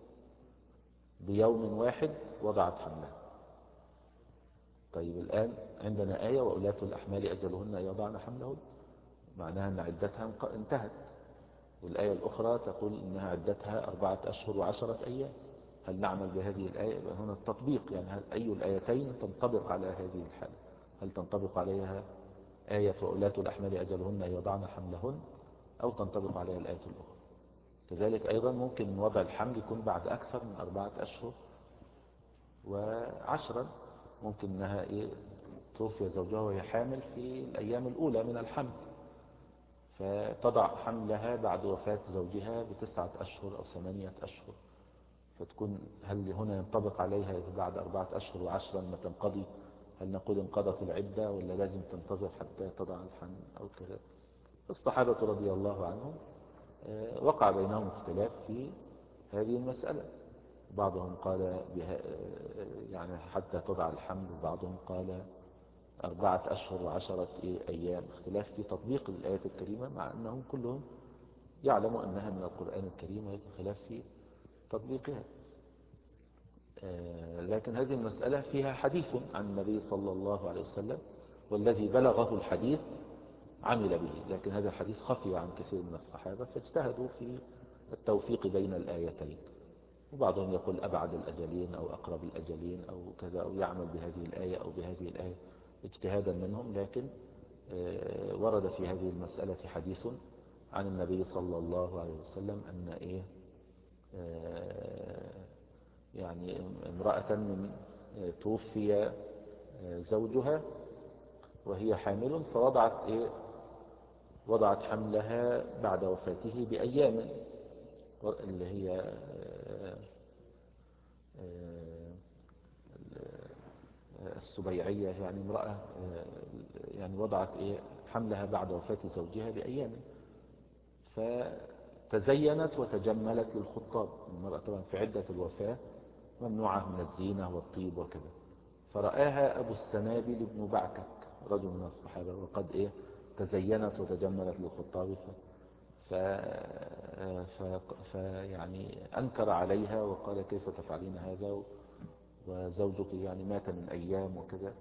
بيوم واحد وضعت حملها. طيب الآن عندنا آية وأولاة الأحمال أجلهن يضعن حملهن، معناها أن عدتها انتهت. والآية الأخرى تقول إنها عدتها أربعة أشهر وعشرة أيام. هل نعمل بهذه الآية؟ هنا التطبيق، يعني هل أي الآيتين تنطبق على هذه الحالة؟ هل تنطبق عليها آية وأولاة الأحمال أجلهن يضعن حملهن أو تنطبق عليها الآية الأخرى؟ كذلك أيضا ممكن وضع الحمل يكون بعد أكثر من أربعة أشهر وعشرا، ممكن أنها إيه توفي زوجها وهي حامل في الأيام الأولى من الحمل، فتضع حملها بعد وفاة زوجها بتسعة أشهر أو ثمانية أشهر، فتكون هل هنا ينطبق عليها إذا بعد أربعة أشهر وعشرا ما تنقضي؟ هل نقول انقضت العدة ولا لازم تنتظر حتى تضع الحمل أو كذا؟ الصحابة رضي الله عنهم وقع بينهم اختلاف في هذه المسألة، بعضهم قال بها يعني حتى تضع الحمل، وبعضهم قال أربعة أشهر وعشرة أيام، اختلاف في تطبيق الآية الكريمة، مع أنهم كلهم يعلموا أنها من القرآن الكريم ولكن خلاف في تطبيقها. لكن هذه المسألة فيها حديث عن النبي صلى الله عليه وسلم، والذي بلغه الحديث عمل به، لكن هذا الحديث خفي عن كثير من الصحابة فاجتهدوا في التوفيق بين الآيتين، وبعضهم يقول أبعد الأجلين أو أقرب الأجلين أو كذا، أو يعمل بهذه الآية أو بهذه الآية اجتهادا منهم. لكن ورد في هذه المسألة حديث عن النبي صلى الله عليه وسلم أن إيه يعني امرأة من توفي زوجها وهي حامل فوضعت إيه وضعت حملها بعد وفاته بأيام، اللي هي آه، آه، السبيعية، يعني امرأة آه، يعني وضعت إيه حملها بعد وفاة زوجها بأيام، فتزينت وتجملت للخطاب. المرأة طبعا في عدة الوفاة ممنوعة من الزينة والطيب وكذا. فرآها أبو السنابل بن بعكك رجل من الصحابة وقد إيه تزينت وتجملت للخطاب، ف... ف... ف... يعني أنكر عليها وقال كيف تفعلين هذا وزوجك يعني مات من أيام وكذا.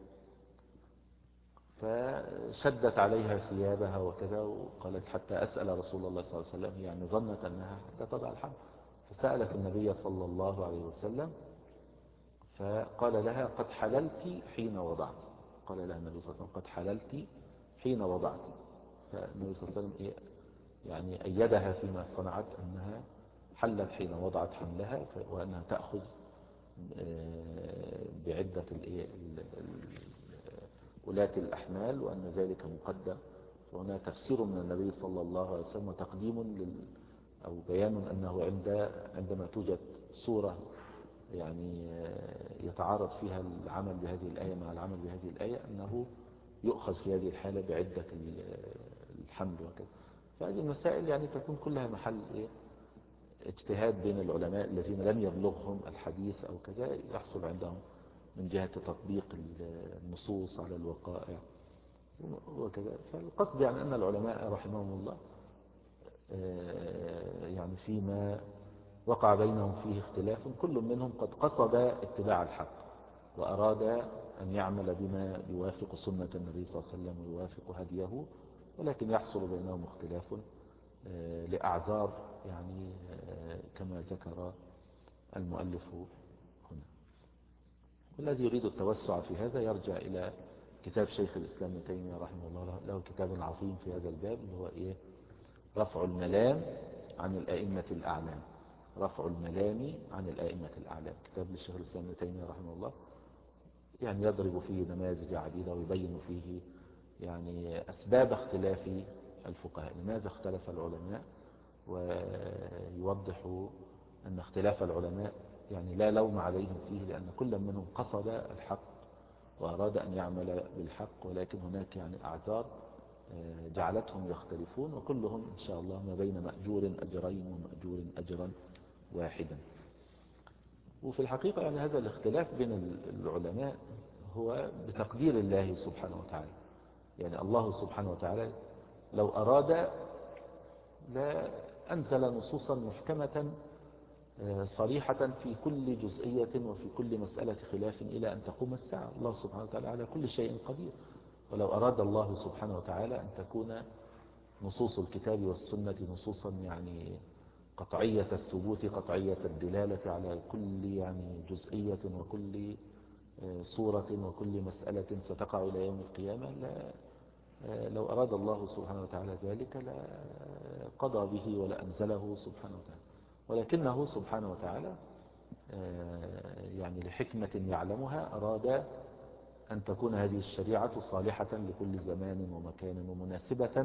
فشدت عليها ثيابها وكذا وقالت حتى أسأل رسول الله صلى الله عليه وسلم، يعني ظنت أنها حتى تضع الحمل. فسألت النبي صلى الله عليه وسلم فقال لها قد حللت حين وضعت. قال لها النبي صلى الله عليه وسلم قد حللت حين وضعت. فالنبي صلى الله عليه وسلم إيه يعني أيدها فيما صنعت، أنها حلت حين وضعت حملها، وأنها تأخذ بعدة ولاة الأحمال، وأن ذلك مقدم. وهنا تفسير من النبي صلى الله عليه وسلم وتقديم لل أو بيان أنه عند عندما توجد صورة يعني يتعارض فيها العمل بهذه الآية مع العمل بهذه الآية، أنه يؤخذ في هذه الحالة بعدة الحمل وكذا. فهذه المسائل يعني تكون كلها محل إيه؟ اجتهاد بين العلماء الذين لم يبلغهم الحديث أو كذا، يحصل عندهم من جهة تطبيق النصوص على الوقائع وكذا. فالقصد يعني أن العلماء رحمهم الله يعني فيما وقع بينهم فيه اختلاف، كل منهم قد قصد اتباع الحق وأراد أن يعمل بما يوافق سنة النبي صلى الله عليه وسلم ويوافق هديه، ولكن يحصل بينهم اختلاف لأعذار يعني كما ذكر المؤلف هنا. والذي يريد التوسع في هذا يرجع إلى كتاب شيخ الإسلام ابن تيمية رحمه الله، له كتاب عظيم في هذا الباب اللي هو إيه رفع الملام عن الأئمة الأعلام. رفع الملام عن الأئمة الأعلام، كتاب للشيخ الإسلام ابن تيمية رحمه الله، يعني يضرب فيه نماذج عديدة ويبين فيه يعني أسباب اختلاف الفقهاء، لماذا اختلف العلماء، ويوضح أن اختلاف العلماء يعني لا لوم عليهم فيه، لأن كل منهم قصد الحق وأراد أن يعمل بالحق، ولكن هناك يعني أعذار جعلتهم يختلفون، وكلهم إن شاء الله ما بين مأجور أجرين ومأجور أجرا واحدا. وفي الحقيقة يعني هذا الاختلاف بين العلماء هو بتقدير الله سبحانه وتعالى. يعني الله سبحانه وتعالى لو أراد لا أنزل نصوصا محكمة صريحة في كل جزئية وفي كل مسألة خلاف إلى أن تقوم الساعة. الله سبحانه وتعالى على كل شيء قدير. ولو أراد الله سبحانه وتعالى أن تكون نصوص الكتاب والسنة نصوصا يعني قطعية الثبوت قطعية الدلالة على كل يعني جزئية وكل صورة وكل مسألة ستقع إلى يوم القيامة، لا لو أراد الله سبحانه وتعالى ذلك لا قضى به ولا أنزله سبحانه وتعالى. ولكنه سبحانه وتعالى يعني لحكمة يعلمها أراد أن تكون هذه الشريعة صالحة لكل زمان ومكان ومناسبة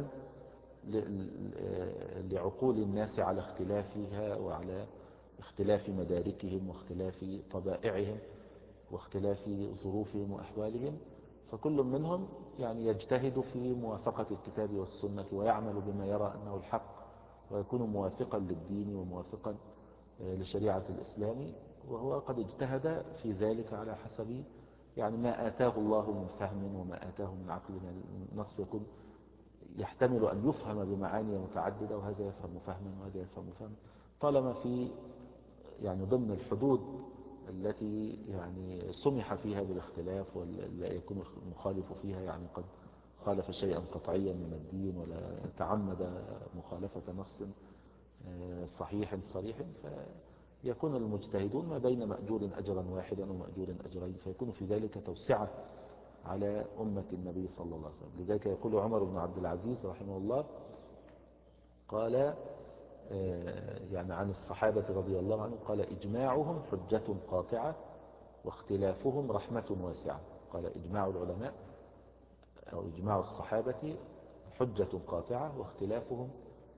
لعقول الناس على اختلافها وعلى اختلاف مداركهم واختلاف طبائعهم واختلاف ظروفهم وأحوالهم. فكل منهم يعني يجتهد في موافقة الكتاب والسنة ويعمل بما يرى أنه الحق، ويكون موافقا للدين وموافقا لشريعة الإسلام، وهو قد اجتهد في ذلك على حسب يعني ما آتاه الله من فهم وما آتاه من عقل. النص يكون يحتمل أن يفهم بمعاني متعددة، وهذا يفهم فهما وهذا يفهم فهما، طالما في يعني ضمن الحدود التي يعني سمح فيها بالاختلاف، ولا يكون المخالف فيها يعني قد خالف شيئا قطعيا من الدين ولا تعمد مخالفة نص صحيح صريح، فيكون المجتهدون ما بين مأجور أجرا واحدا ومأجور أجرين، فيكون في ذلك توسعة على أمة النبي صلى الله عليه وسلم. لذلك يقول عمر بن عبد العزيز رحمه الله قال يعني عن الصحابة رضي الله عنهم قال إجماعهم حجة قاطعة واختلافهم رحمة واسعة. قال إجماع العلماء أو إجماع الصحابة حجة قاطعة واختلافهم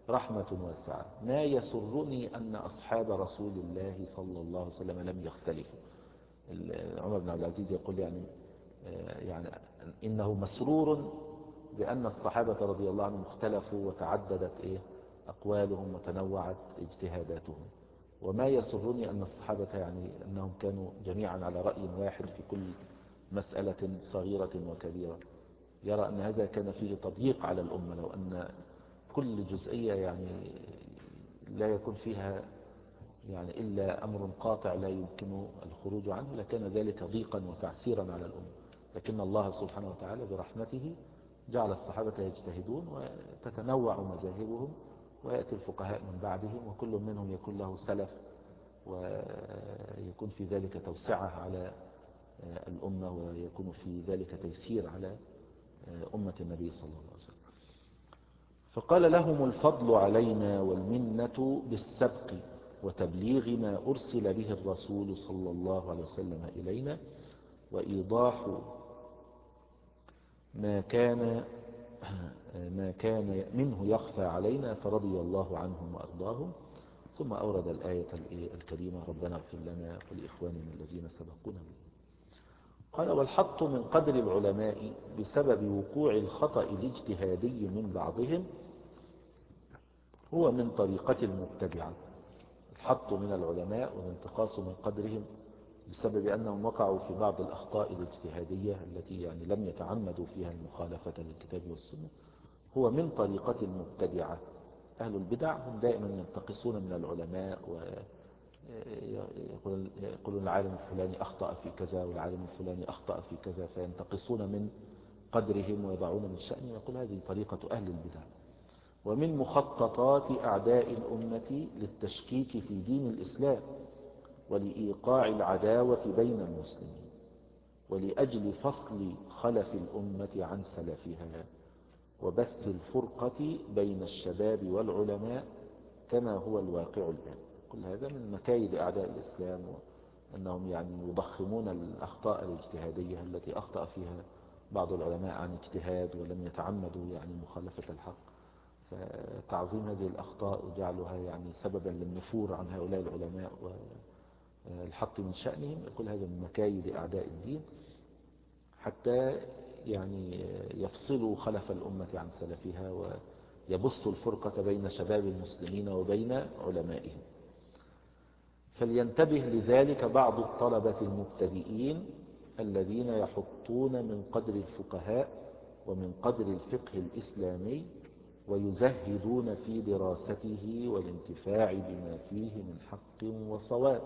رحمة واسعة. ما يسرني أن أصحاب رسول الله صلى الله عليه وسلم لم يختلفوا. عمر بن عبد العزيز يقول يعني يعني إنه مسرور بأن الصحابة رضي الله عنهم اختلفوا وتعددت إيه أقوالهم وتنوعت اجتهاداتهم. وما يسرني أن الصحابة يعني أنهم كانوا جميعا على رأي واحد في كل مسألة صغيرة وكبيرة. يرى أن هذا كان فيه تضييق على الأمة، لو أن كل جزئية يعني لا يكون فيها يعني إلا أمر قاطع لا يمكن الخروج عنه لكان ذلك ضيقا وتعسيرا على الأمة. لكن الله سبحانه وتعالى برحمته جعل الصحابة يجتهدون وتتنوع مذاهبهم، ويأتي الفقهاء من بعدهم وكل منهم يكون له سلف، ويكون في ذلك توسعة على الأمة، ويكون في ذلك تيسير على أمة النبي صلى الله عليه وسلم. فقال لهم الفضل علينا والمنة بالسبق وتبليغ ما أرسل به الرسول صلى الله عليه وسلم إلينا، وإيضاح ما كان ما كان منه يخفى علينا، فرضي الله عنهم وأرضاهم. ثم أورد الآية الكريمة: ربنا اغفر لنا ولإخواننا الذين سبقونا به. قال: والحط من قدر العلماء بسبب وقوع الخطأ الاجتهادي من بعضهم هو من طريقة المبتدعة. الحط من العلماء والانتقاص من قدرهم بسبب أنهم وقعوا في بعض الأخطاء الاجتهادية التي يعني لم يتعمدوا فيها المخالفة للكتاب والسنة هو من طريقة المبتدعة. أهل البدع هم دائما ينتقصون من العلماء ويقولون العالم الفلاني أخطأ في كذا والعالم الفلاني أخطأ في كذا، فينتقصون من قدرهم ويضعون من شأنهم، ويقول هذه طريقة أهل البدع. ومن مخططات أعداء الأمة للتشكيك في دين الإسلام ولإيقاع العداوة بين المسلمين ولأجل فصل خلف الأمة عن سلفها وبث الفرقة بين الشباب والعلماء كما هو الواقع الآن. كل هذا من مكايد أعداء الإسلام، وأنهم يعني يضخمون الأخطاء الاجتهادية التي أخطأ فيها بعض العلماء عن اجتهاد ولم يتعمدوا يعني مخالفة الحق، فتعظيم هذه الأخطاء وجعلها يعني سببا للنفور عن هؤلاء العلماء والحط من شأنهم. يقول هذا من مكايد أعداء الدين حتى يعني يفصلوا خلف الأمة عن سلفها ويبثوا الفرقة بين شباب المسلمين وبين علمائهم. فلينتبه لذلك بعض الطلبة المبتدئين الذين يحطون من قدر الفقهاء ومن قدر الفقه الإسلامي ويزهدون في دراسته والانتفاع بما فيه من حق وصواب،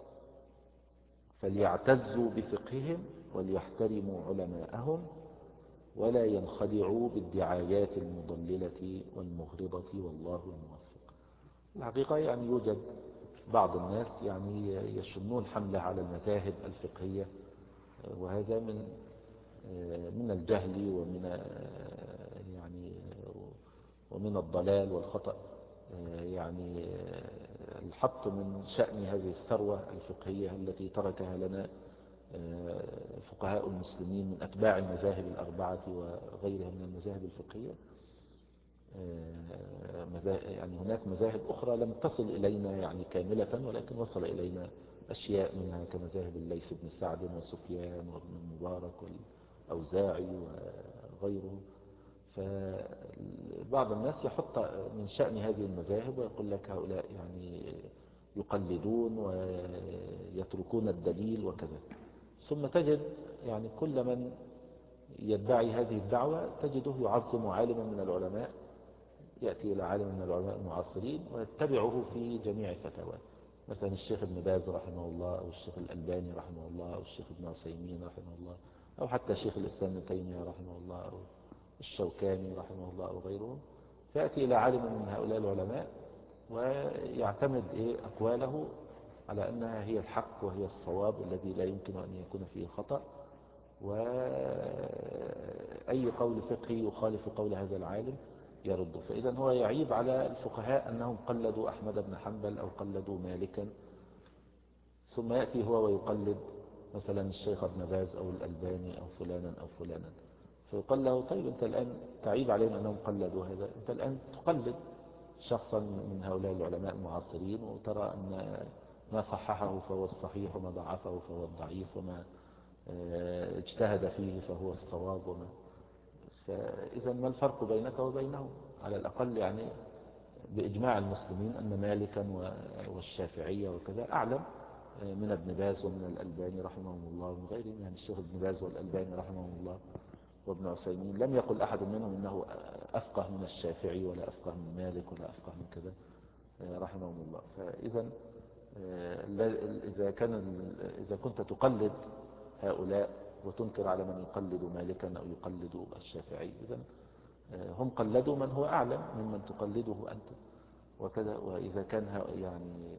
فليعتزوا بفقههم وليحترموا علماءهم ولا ينخدعوا بالدعايات المضللة والمغرضة، والله الموفق. الحقيقة يعني يوجد بعض الناس يعني يشنون حملة على المذاهب الفقهية، وهذا من من الجهل ومن يعني ومن الضلال والخطأ. يعني الحط من شأن هذه الثروة الفقهية التي تركها لنا فقهاء المسلمين من أتباع المذاهب الأربعة وغيرها من المذاهب الفقهية. يعني هناك مذاهب أخرى لم تصل إلينا يعني كاملة، ولكن وصل إلينا أشياء منها كمذاهب الليث بن سعد وسفيان وابن المبارك والأوزاعي وغيرهم. فبعض الناس يحط من شأن هذه المذاهب ويقول لك هؤلاء يعني يقلدون ويتركون الدليل وكذا. ثم تجد يعني كل من يدعي هذه الدعوة تجده يعظم عالما من العلماء، يأتي إلى عالم من العلماء المعاصرين ويتبعه في جميع فتاواه، مثلا الشيخ ابن باز رحمه الله أو الشيخ الألباني رحمه الله أو الشيخ ابن عثيمين رحمه الله أو حتى الشيخ الإسلام ابن تيمية رحمه الله أو الشوكاني رحمه الله أو غيرهم. فيأتي إلى عالم من هؤلاء العلماء ويعتمد إيه أقواله على أنها هي الحق وهي الصواب الذي لا يمكن أن يكون فيه خطأ، وأي قول فقهي يخالف قول هذا العالم يرد. فإذا هو يعيب على الفقهاء أنهم قلدوا أحمد بن حنبل أو قلدوا مالكا، ثم يأتي هو ويقلد مثلا الشيخ ابن باز أو الألباني أو فلانا أو فلانا، فيقال له طيب أنت الآن تعيب عليهم أنهم قلدوا هذا، أنت الآن تقلد شخصا من هؤلاء العلماء المعاصرين وترى أن ما صححه فهو الصحيح وما ضعفه فهو الضعيف وما اجتهد فيه فهو الصواب وما فإذا ما الفرق بينك وبينه؟ على الأقل يعني بإجماع المسلمين أن مالكا والشافعية وكذا أعلم من ابن باز ومن الألباني رحمهم الله ومن غيرهم. يعني الشيخ ابن باز والألباني رحمهم الله وابن عثيمين لم يقل أحد منهم إنه أفقه من الشافعي ولا أفقه من مالك ولا أفقه من كذا رحمهم الله. فإذا إذا كان إذا كنت تقلد هؤلاء وتنكر على من يقلد مالكا أو يقلد الشافعي، إذا هم قلدوا من هو أعلم ممن تقلده أنت وكذا. وإذا كان يعني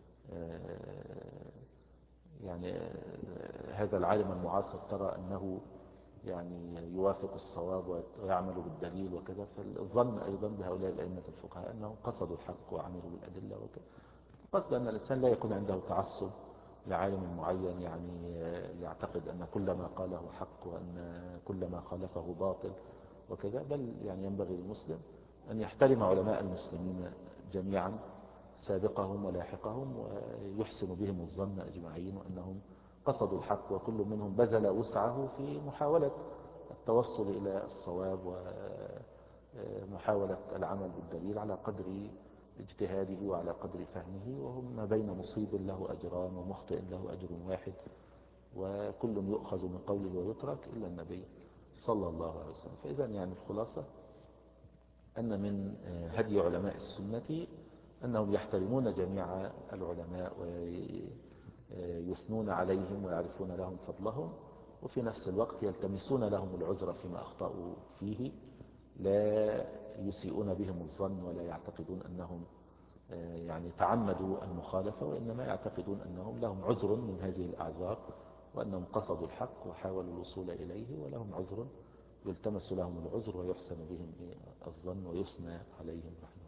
يعني هذا العالم المعاصر ترى أنه يعني يوافق الصواب ويعمل بالدليل وكذا، فالظن أيضا بهؤلاء الأئمة الفقهاء أنهم قصدوا الحق وعملوا بالأدلة وكذا. قصد أن الإنسان لا يكون عنده تعصب لعالم معين، يعني يعتقد أن كل ما قاله حق وأن كل ما خالفه باطل وكذا، بل يعني ينبغي للمسلم أن يحترم علماء المسلمين جميعا سابقهم ولاحقهم ويحسن بهم الظن أجمعين وأنهم قصدوا الحق وكل منهم بذل وسعه في محاولة التوصل إلى الصواب ومحاولة العمل بالدليل على قدر اجتهاده وعلى قدر فهمه، وهم ما بين مصيب له أجران ومخطئ له أجر واحد، وكل يؤخذ من قوله ويترك إلا النبي صلى الله عليه وسلم. فإذا يعني الخلاصة أن من هدي علماء السنة أنهم يحترمون جميع العلماء ويثنون عليهم ويعرفون لهم فضلهم، وفي نفس الوقت يلتمسون لهم العذر فيما أخطأوا فيه، لا يسيئون بهم الظن ولا يعتقدون أنهم يعني تعمدوا المخالفة، وإنما يعتقدون أنهم لهم عذر من هذه الأعذار وأنهم قصدوا الحق وحاولوا الوصول إليه ولهم عذر يلتمس لهم العذر ويحسن بهم الظن ويثنى عليهم رحمه.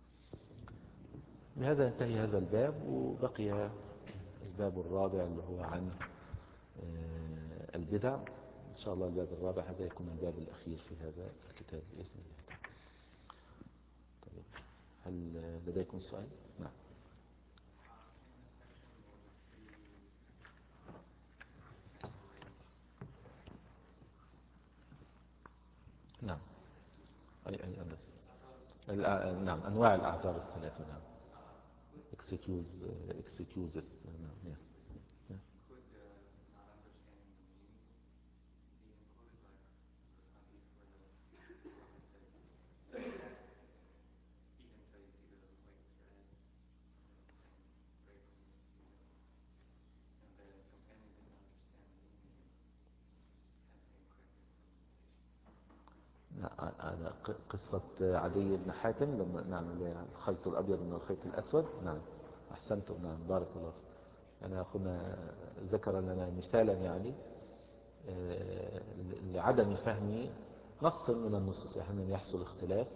بهذا ينتهي هذا الباب، وبقي الباب الرابع اللي هو عن البدع. إن شاء الله الباب الرابع هذا يكون الباب الأخير في هذا الكتاب بإذن الله. طيب، هل لديكم سؤال؟ نعم. نعم. أي أي أي نعم، أنواع الأعذار الثلاثة. نعم. excuse excuses. نعم. yeah. Yeah. على قصة عدي بن حاتم لما نعم الخيط الأبيض من الخيط الأسود. نعم أحسنتم. نعم بارك الله فيك. أنا أخونا ذكر لنا مثالا يعني لعدم فهم نص من النصوص. أحيانا يحصل اختلاف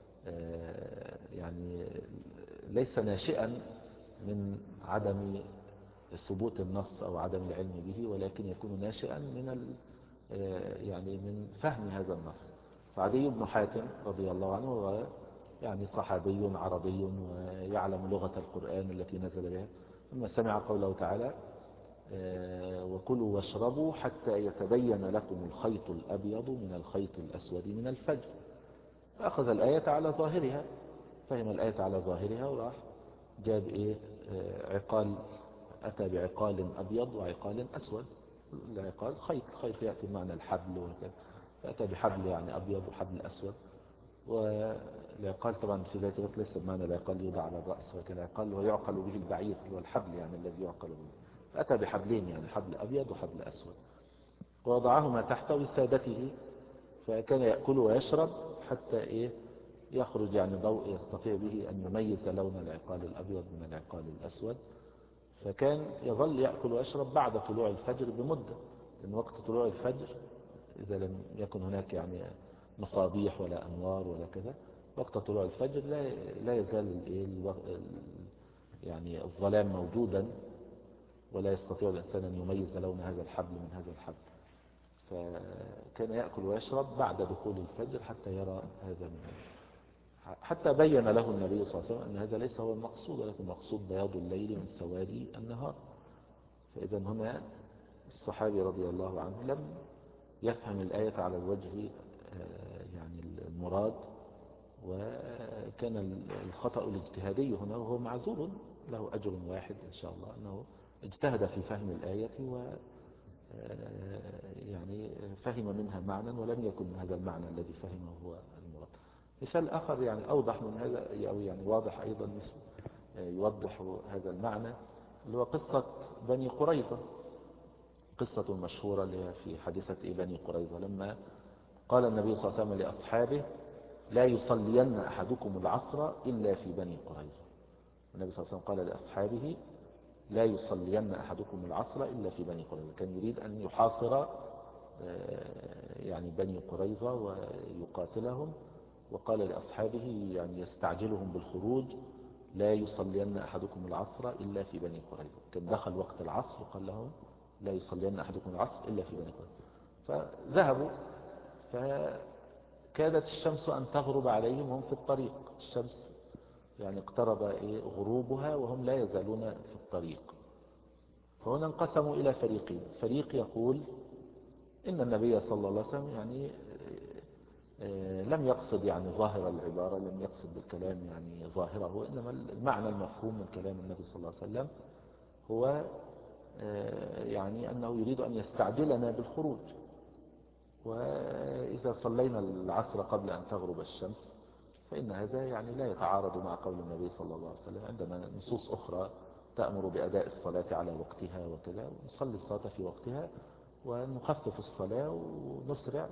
يعني ليس ناشئا من عدم ثبوت النص أو عدم العلم به، ولكن يكون ناشئا من يعني من فهم هذا النص. فعدي بن حاتم رضي الله عنه هو يعني صحابي عربي ويعلم لغة القرآن التي نزل بها، ثم سمع قوله تعالى وكلوا واشربوا حتى يتبين لكم الخيط الأبيض من الخيط الأسود من الفجر، فأخذ الآية على ظاهرها، فهم الآية على ظاهرها وراح جاب إيه عقال، أتى بعقال أبيض وعقال أسود. العقال خيط، خيط يأتي بمعنى الحبل وكذا، فأتى بحبل يعني أبيض وحبل أسود. والعقال طبعا في ذات الوقت ليس بمعنى العقال يوضع على الرأس، ولكن العقال هو يعقل به البعير اللي هو الحبل يعني الذي يعقل به. فأتى بحبلين يعني حبل أبيض وحبل أسود ووضعهما تحت وسادته، فكان يأكل ويشرب حتى إيه يخرج يعني ضوء يستطيع به أن يميز لون العقال الأبيض من العقال الأسود. فكان يظل يأكل ويشرب بعد طلوع الفجر بمدة، لأن وقت طلوع الفجر إذا لم يكن هناك يعني مصابيح ولا أنوار ولا كذا، وقت طلوع الفجر لا لا يزال يعني الظلام موجودا ولا يستطيع الإنسان أن يميز لون هذا الحبل من هذا الحبل. فكان يأكل ويشرب بعد دخول الفجر حتى يرى هذا من هذا. حتى بين له النبي صلى الله عليه وسلم أن هذا ليس هو المقصود، ولكن المقصود بياض الليل من سواد النهار. فإذا هنا الصحابي رضي الله عنه لم يفهم الآية على الوجه يعني المراد، وكان الخطأ الاجتهادي هنا، وهو معذور له أجر واحد إن شاء الله، أنه اجتهد في فهم الآية و يعني فهم منها معنى ولم يكن هذا المعنى الذي فهمه هو المراد. مثال آخر يعني أوضح من هذا، أو يعني واضح أيضا يوضح هذا المعنى، اللي هو قصة بني قريظة، قصة مشهورة اللي هي في حادثة بني قريظة، لما قال النبي صلى الله عليه وسلم لأصحابه: لا يصلين أحدكم العصر إلا في بني قريظة. النبي صلى الله عليه وسلم قال لأصحابه: لا يصلين أحدكم العصر إلا في بني قريظة. كان يريد أن يحاصر يعني بني قريظة ويقاتلهم، وقال لأصحابه يعني يستعجلهم بالخروج: لا يصلين أحدكم العصر إلا في بني قريظة. كان دخل وقت العصر وقال لهم: لا يصلين أحدكم العصر إلا في بني قريظة. فذهبوا، فكادت الشمس أن تغرب عليهم وهم في الطريق. الشمس يعني اقترب غروبها وهم لا يزالون في الطريق. فهنا انقسموا إلى فريقين: فريق يقول إن النبي صلى الله عليه وسلم يعني لم يقصد يعني ظاهر العبارة، لم يقصد بالكلام يعني ظاهره، إنما المعنى المفهوم من كلام النبي صلى الله عليه وسلم هو يعني أنه يريد أن يستعجلنا بالخروج، وإذا صلينا العصر قبل أن تغرب الشمس فإن هذا يعني لا يتعارض مع قول النبي صلى الله عليه وسلم. عندنا نصوص أخرى تأمر بأداء الصلاة على وقتها وكذا، ونصلي الصلاة في وقتها ونخفف الصلاة ونسرع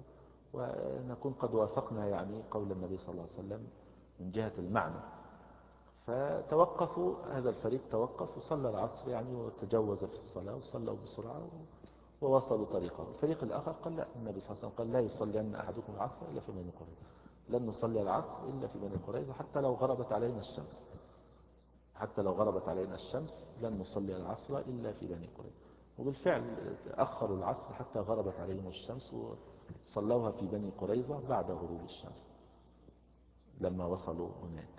ونكون قد وافقنا يعني قول النبي صلى الله عليه وسلم من جهة المعنى. فتوقفوا، هذا الفريق توقف وصلى العصر يعني وتجوز في الصلاة وصلوا بسرعة ووصلوا طريقهم. الفريق الآخر قال لا، النبي صلى الله عليه وسلم قال: لا يصلين أحدكم العصر إلا في بني قريظة، لن نصلي العصر إلا في بني قريظة حتى لو غربت علينا الشمس، حتى لو غربت علينا الشمس لن نصلي العصر إلا في بني قريظة. وبالفعل أخروا العصر حتى غربت عليهم الشمس وصلوها في بني قريظة بعد غروب الشمس لما وصلوا هناك.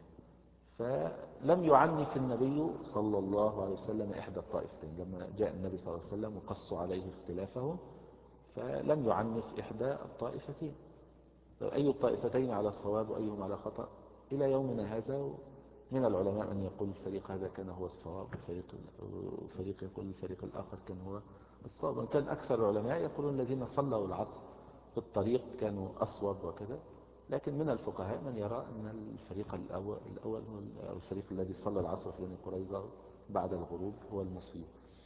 فلم يعنف النبي صلى الله عليه وسلم إحدى الطائفتين. لما جاء النبي صلى الله عليه وسلم وقصوا عليه اختلافهم فلم يعنف إحدى الطائفتين، أي الطائفتين على الصواب وأيهم على خطأ. إلى يومنا هذا من العلماء من يقول الفريق هذا كان هو الصواب، وفريق يقول الفريق الآخر كان هو الصواب. وإن كان أكثر العلماء يقولون الذين صلوا العصر في الطريق كانوا أصوب وكذا، لكن من الفقهاء من يرى أن الفريق الأول, الأول هو الفريق الذي صلى العصر في بني قريظة بعد الغروب هو المصيب.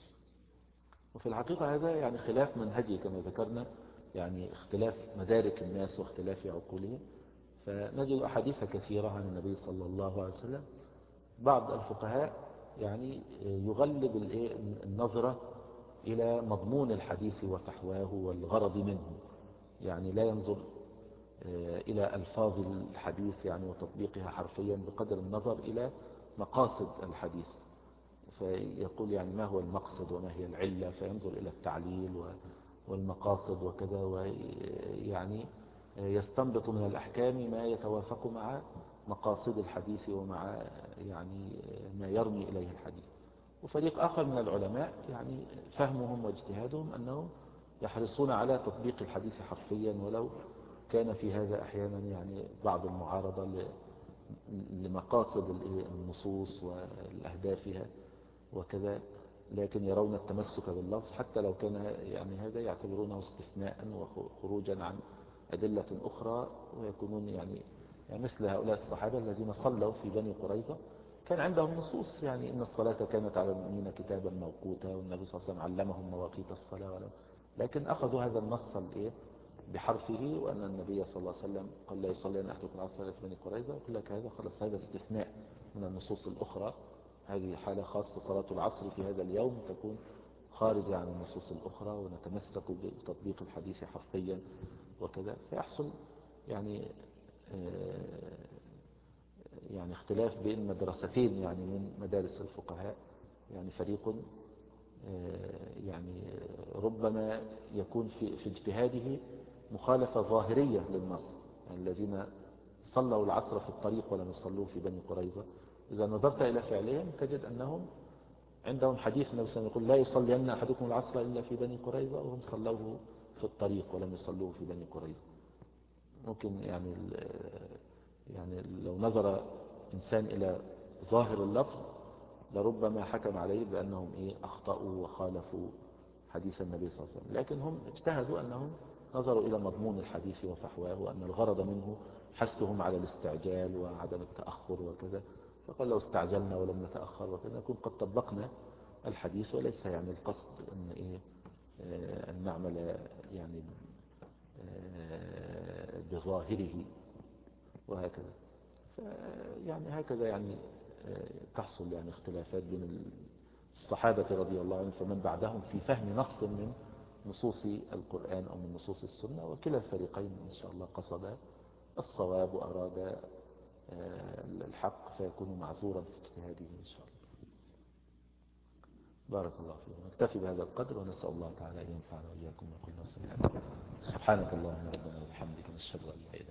وفي الحقيقة هذا يعني خلاف منهجي كما ذكرنا، يعني اختلاف مدارك الناس واختلاف عقولهم. فنجد أحاديث كثيرة عن النبي صلى الله عليه وسلم. بعض الفقهاء يعني يغلب النظرة إلى مضمون الحديث وفحواه والغرض منه، يعني لا ينظر إلى ألفاظ الحديث يعني وتطبيقها حرفيا بقدر النظر إلى مقاصد الحديث. فيقول يعني ما هو المقصد وما هي العلة، فينظر إلى التعليل والمقاصد وكذا، ويعني يستنبط من الأحكام ما يتوافق مع مقاصد الحديث ومع يعني ما يرمي إليه الحديث. وفريق آخر من العلماء يعني فهمهم واجتهادهم أنهم يحرصون على تطبيق الحديث حرفيا، ولو كان في هذا أحيانا يعني بعض المعارضة لمقاصد النصوص والأهدافها وكذا، لكن يرون التمسك باللفظ حتى لو كان يعني هذا يعتبرونه استثناء وخروجا عن أدلة أخرى، ويكونون يعني, يعني مثل هؤلاء الصحابة الذين صلوا في بني قريظة كان عندهم نصوص يعني إن الصلاة كانت على المؤمنين كتابا موقوتا، والنبي صلى الله عليه وسلم علمهم مواقيت الصلاة، لكن أخذوا هذا النص بحرفه، وأن النبي صلى الله عليه وسلم قال: لا يصلي أن أحدكم العصر في بني قريظة. يقول لك هذا خلاص، هذا استثناء من النصوص الأخرى، هذه حالة خاصة. صلاة العصر في هذا اليوم تكون خارجة عن النصوص الأخرى، ونتمسك بتطبيق الحديث حرفيا وكذا. فيحصل يعني يعني اختلاف بين مدرستين يعني من مدارس الفقهاء. يعني فريق يعني ربما يكون في, في اجتهاده مخالفة ظاهرية للنص، يعني الذين صلوا العصر في الطريق ولم يصلوه في بني قريظة. إذا نظرت إلى فعلهم تجد أنهم عندهم حديث النبي صلى الله عليه وسلم يقول لا يصلين أحدكم العصر إلا في بني قريظة، وهم صلوه في الطريق ولم يصلوه في بني قريظة. ممكن يعني يعني لو نظر إنسان إلى ظاهر اللفظ لربما حكم عليه بأنهم إيه أخطأوا وخالفوا حديث النبي صلى الله عليه وسلم، لكن هم اجتهدوا أنهم نظروا إلى مضمون الحديث وفحواه، وأن الغرض منه حثهم على الاستعجال وعدم التأخر وكذا. فقال لو استعجلنا ولم نتأخر وكذا نكون قد طبقنا الحديث، وليس يعني القصد أن, إيه أن نعمل يعني بظاهره وهكذا. يعني هكذا يعني تحصل يعني اختلافات بين الصحابة رضي الله عنهم فمن بعدهم في فهم نص من نصوص القرآن أو من نصوص السنة، وكلا الفريقين إن شاء الله قصد الصواب وأراد الحق فيكون معذورا في اجتهاده إن شاء الله. بارك الله فيكم. نكتفي بهذا القدر ونسأل الله تعالى أن ينفعنا وإياكم ويقول نفسنا. سبحانك اللهم ربنا وبحمدك نشهد أن لا إله إلا أنت